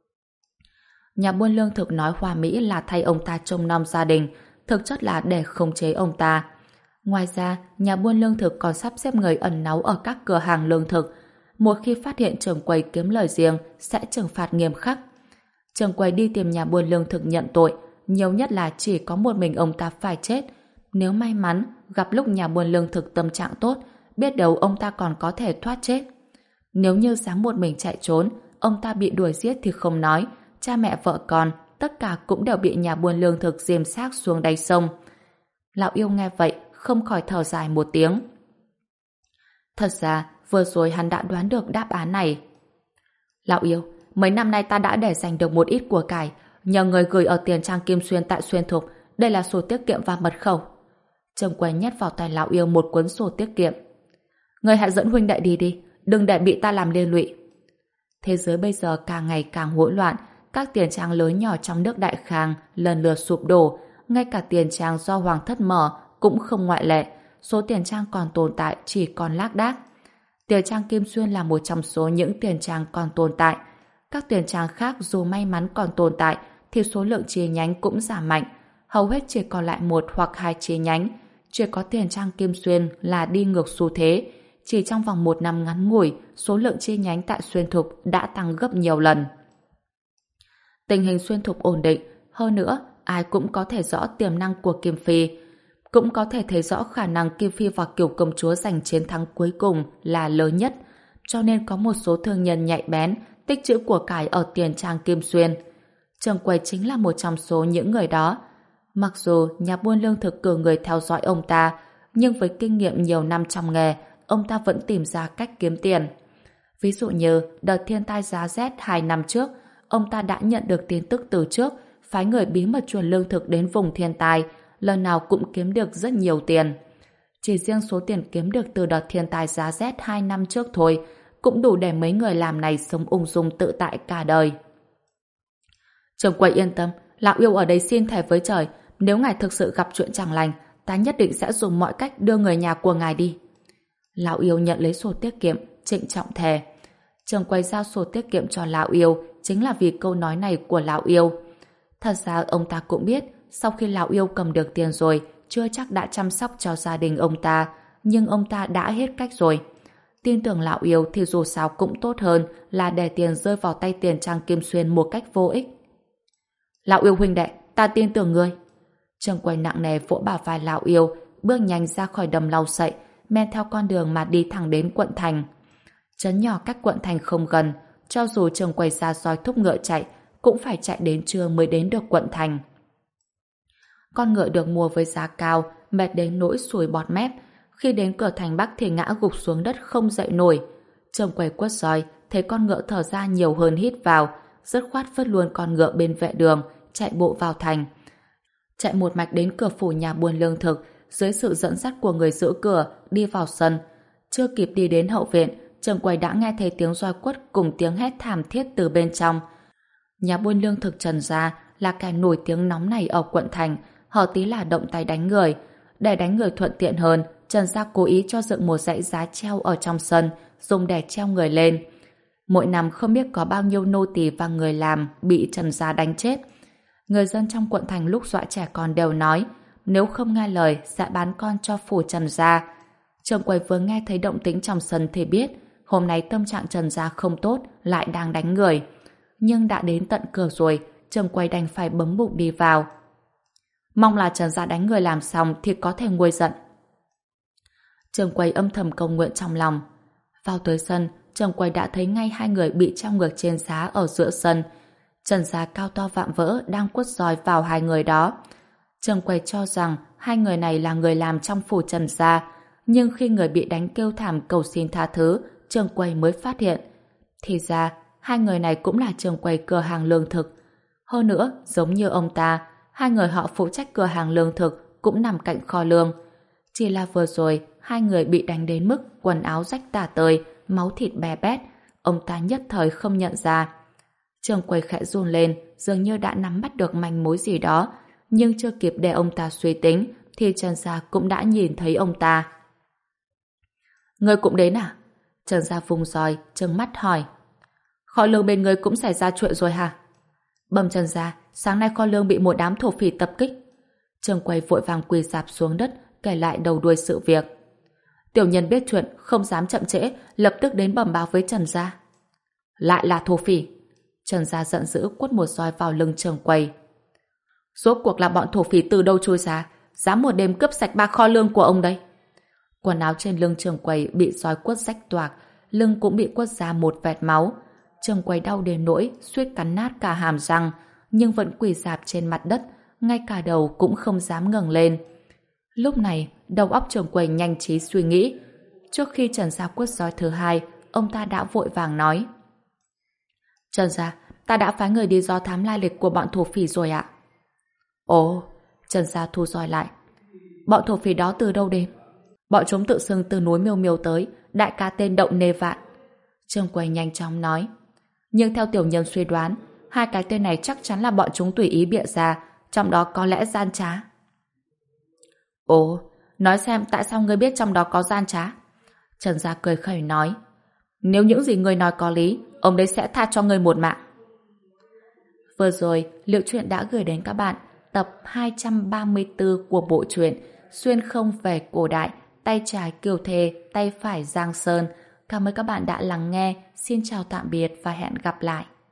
Nhà buôn lương thực nói hoa mỹ là thay ông ta trông nom gia đình, thực chất là để khống chế ông ta. Ngoài ra, nhà buôn lương thực còn sắp xếp người ẩn náu ở các cửa hàng lương thực. Một khi phát hiện trưởng quầy kiếm lời riêng, sẽ trừng phạt nghiêm khắc. Trưởng quầy đi tìm nhà buôn lương thực nhận tội, nhiều nhất là chỉ có một mình ông ta phải chết. Nếu may mắn, gặp lúc nhà buôn lương thực tâm trạng tốt, biết đâu ông ta còn có thể thoát chết. Nếu như dám một mình chạy trốn, ông ta bị đuổi giết thì không nói, cha mẹ vợ con, tất cả cũng đều bị nhà buôn lương thực giêm xác xuống đáy sông. Lão yêu nghe vậy, không khỏi thở dài một tiếng. Thật ra, vừa rồi hắn đã đoán được đáp án này. Lão yêu, mấy năm nay ta đã để dành được một ít của cải, nhờ người gửi ở tiền trang Kim Xuyên tại Xuyên Thục, đây là sổ tiết kiệm và mật khẩu. Trương Quế nhét vào tay lão yêu một cuốn sổ tiết kiệm. Người hãy dẫn huynh đệ đi đi, đừng để bị ta làm liên lụy. Thế giới bây giờ càng ngày càng hỗn loạn, các tiền trang lớn nhỏ trong nước Đại Khang lần lượt sụp đổ, ngay cả tiền trang do Hoàng thất mở cũng không ngoại lệ, số tiền trang còn tồn tại chỉ còn lác đác. Tiền trang Kim Xuyên là một trong số những tiền trang còn tồn tại. Các tiền trang khác dù may mắn còn tồn tại thì số lượng chi nhánh cũng giảm mạnh, hầu hết chỉ còn lại một hoặc hai chi nhánh. Chỉ có tiền trang Kim Xuyên là đi ngược xu thế. Chỉ trong vòng một năm ngắn ngủi, số lượng chi nhánh tại Xuyên Thục đã tăng gấp nhiều lần. Tình hình Xuyên Thục ổn định, hơn nữa, ai cũng có thể rõ tiềm năng của Kim Phi. Cũng có thể thấy rõ khả năng Kim Phi và Kiều Công Chúa giành chiến thắng cuối cùng là lớn nhất, cho nên có một số thương nhân nhạy bén tích trữ của cải ở tiền trang Kim Xuyên. Trường quầy chính là một trong số những người đó. Mặc dù nhà buôn lương thực cử người theo dõi ông ta, nhưng với kinh nghiệm nhiều năm trong nghề, ông ta vẫn tìm ra cách kiếm tiền. Ví dụ như đợt thiên tai giá rét hai năm trước, ông ta đã nhận được tin tức từ trước, phái người bí mật chuyển lương thực đến vùng thiên tai, lần nào cũng kiếm được rất nhiều tiền. Chỉ riêng số tiền kiếm được từ đợt thiên tai giá rét hai năm trước thôi, cũng đủ để mấy người làm này sống ung dung tự tại cả đời. Trường quầy yên tâm, lão yêu ở đây xin thề với trời, nếu ngài thực sự gặp chuyện chẳng lành, ta nhất định sẽ dùng mọi cách đưa người nhà của ngài đi. Lão yêu nhận lấy sổ tiết kiệm, trịnh trọng thề. Trường quầy giao sổ tiết kiệm cho lão yêu chính là vì câu nói này của lão yêu. Thật ra ông ta cũng biết, sau khi lão yêu cầm được tiền rồi, chưa chắc đã chăm sóc cho gia đình ông ta, nhưng ông ta đã hết cách rồi. Tin tưởng lão yêu thì dù sao cũng tốt hơn là để tiền rơi vào tay Tiền Trang Kim Xuyên một cách vô ích. Lão yêu huynh đệ, ta tin tưởng ngươi. Trường quầy nặng nề vỗ bả vai lão yêu, bước nhanh ra khỏi đầm lau sậy, men theo con đường mà đi thẳng đến quận thành. Trấn nhỏ cách quận thành không gần, cho dù trường quầy ra roi thúc ngựa chạy, cũng phải chạy đến trưa mới đến được quận thành. Con ngựa được mua với giá cao, mệt đến nỗi sùi bọt mép. Khi đến cửa thành Bắc thì ngã gục xuống đất không dậy nổi. Trường quầy quất roi, thấy con ngựa thở ra nhiều hơn hít vào, dứt khoát vứt luôn con ngựa bên vệ đường, chạy bộ vào thành. Chạy một mạch đến cửa phủ nhà buôn lương thực, dưới sự dẫn dắt của người giữ cửa, đi vào sân. Chưa kịp đi đến hậu viện, trường quầy đã nghe thấy tiếng roi quất cùng tiếng hét thảm thiết từ bên trong. Nhà buôn lương thực Trần gia là kẻ nổi tiếng nóng này ở quận thành, hở tí là động tay đánh người. Để đánh người thuận tiện hơn, Trần gia cố ý cho dựng một dãy giá treo ở trong sân, dùng để treo người lên. Mỗi năm không biết có bao nhiêu nô tỳ và người làm bị Trần gia đánh chết. Người dân trong quận thành lúc dọa trẻ con đều nói, nếu không nghe lời sẽ bán con cho phủ Trần gia. Trường quầy vừa nghe thấy động tĩnh trong sân thì biết hôm nay tâm trạng Trần gia không tốt, lại đang đánh người. Nhưng đã đến tận cửa rồi, trường quầy đành phải bấm bụng đi vào. Mong là Trần gia đánh người làm xong thì có thể nguôi giận. Trường quầy âm thầm cầu nguyện trong lòng. Vào tới sân, trường quầy đã thấy ngay hai người bị treo ngược trên giá ở giữa sân. Trần gia cao to vạm vỡ đang quất roi vào hai người đó. Trường quầy cho rằng hai người này là người làm trong phủ Trần gia, nhưng khi người bị đánh kêu thảm cầu xin tha thứ, trường quầy mới phát hiện. Thì ra, hai người này cũng là trường quầy cửa hàng lương thực. Hơn nữa, giống như ông ta, hai người họ phụ trách cửa hàng lương thực cũng nằm cạnh kho lương. Chỉ là vừa rồi, hai người bị đánh đến mức quần áo rách tả tơi, máu thịt bè bét, ông ta nhất thời không nhận ra. Trường quầy khẽ run lên, dường như đã nắm bắt được manh mối gì đó, nhưng chưa kịp để ông ta suy tính, thì Trần gia cũng đã nhìn thấy ông ta. Ngươi cũng đến à? Trần gia vùng roi, trừng mắt hỏi. Kho lương bên ngươi cũng xảy ra chuyện rồi hả? Bẩm Trần gia, sáng nay kho lương bị một đám thổ phỉ tập kích. Trường quầy vội vàng quỳ rạp xuống đất, kể lại đầu đuôi sự việc. Tiểu nhân biết chuyện, không dám chậm trễ, lập tức đến bẩm báo với Trần gia. Lại là thổ phỉ. Trần gia giận dữ quất một roi vào lưng trường quầy. Rốt cuộc là bọn thổ phỉ từ đâu trôi ra, dám một đêm cướp sạch ba kho lương của ông đây. Quần áo trên lưng trường quầy bị roi quất rách toạc, lưng cũng bị quất ra một vệt máu. Trường quầy đau đến nỗi suýt cắn nát cả hàm răng, nhưng vẫn quỳ rạp trên mặt đất, ngay cả đầu cũng không dám ngẩng lên. Lúc này, đầu óc trường quầy nhanh trí suy nghĩ. Trước khi Trần gia quất roi thứ hai, ông ta đã vội vàng nói. Trần gia, ta đã phái người đi dò thám lai lịch của bọn thổ phỉ rồi ạ. Ồ, Trần gia thu roi lại. Bọn thổ phỉ đó từ đâu đến? Bọn chúng tự xưng từ núi Miêu Miêu tới, đại ca tên Đậu Nê Vạn. Trường quầy nhanh chóng nói. Nhưng theo tiểu nhân suy đoán, hai cái tên này chắc chắn là bọn chúng tùy ý bịa ra, trong đó có lẽ gian trá. Ồ, nói xem tại sao ngươi biết trong đó có gian trá? Trần gia cười khẩy nói. Nếu những gì ngươi nói có lý, ông đấy sẽ tha cho ngươi một mạng. Vừa rồi, Liệu Truyện đã gửi đến các bạn tập hai trăm ba mươi tư của bộ truyện Xuyên không về cổ đại, tay trái Kiều Thề, tay phải Giang Sơn. Cảm ơn các bạn đã lắng nghe. Xin chào tạm biệt và hẹn gặp lại.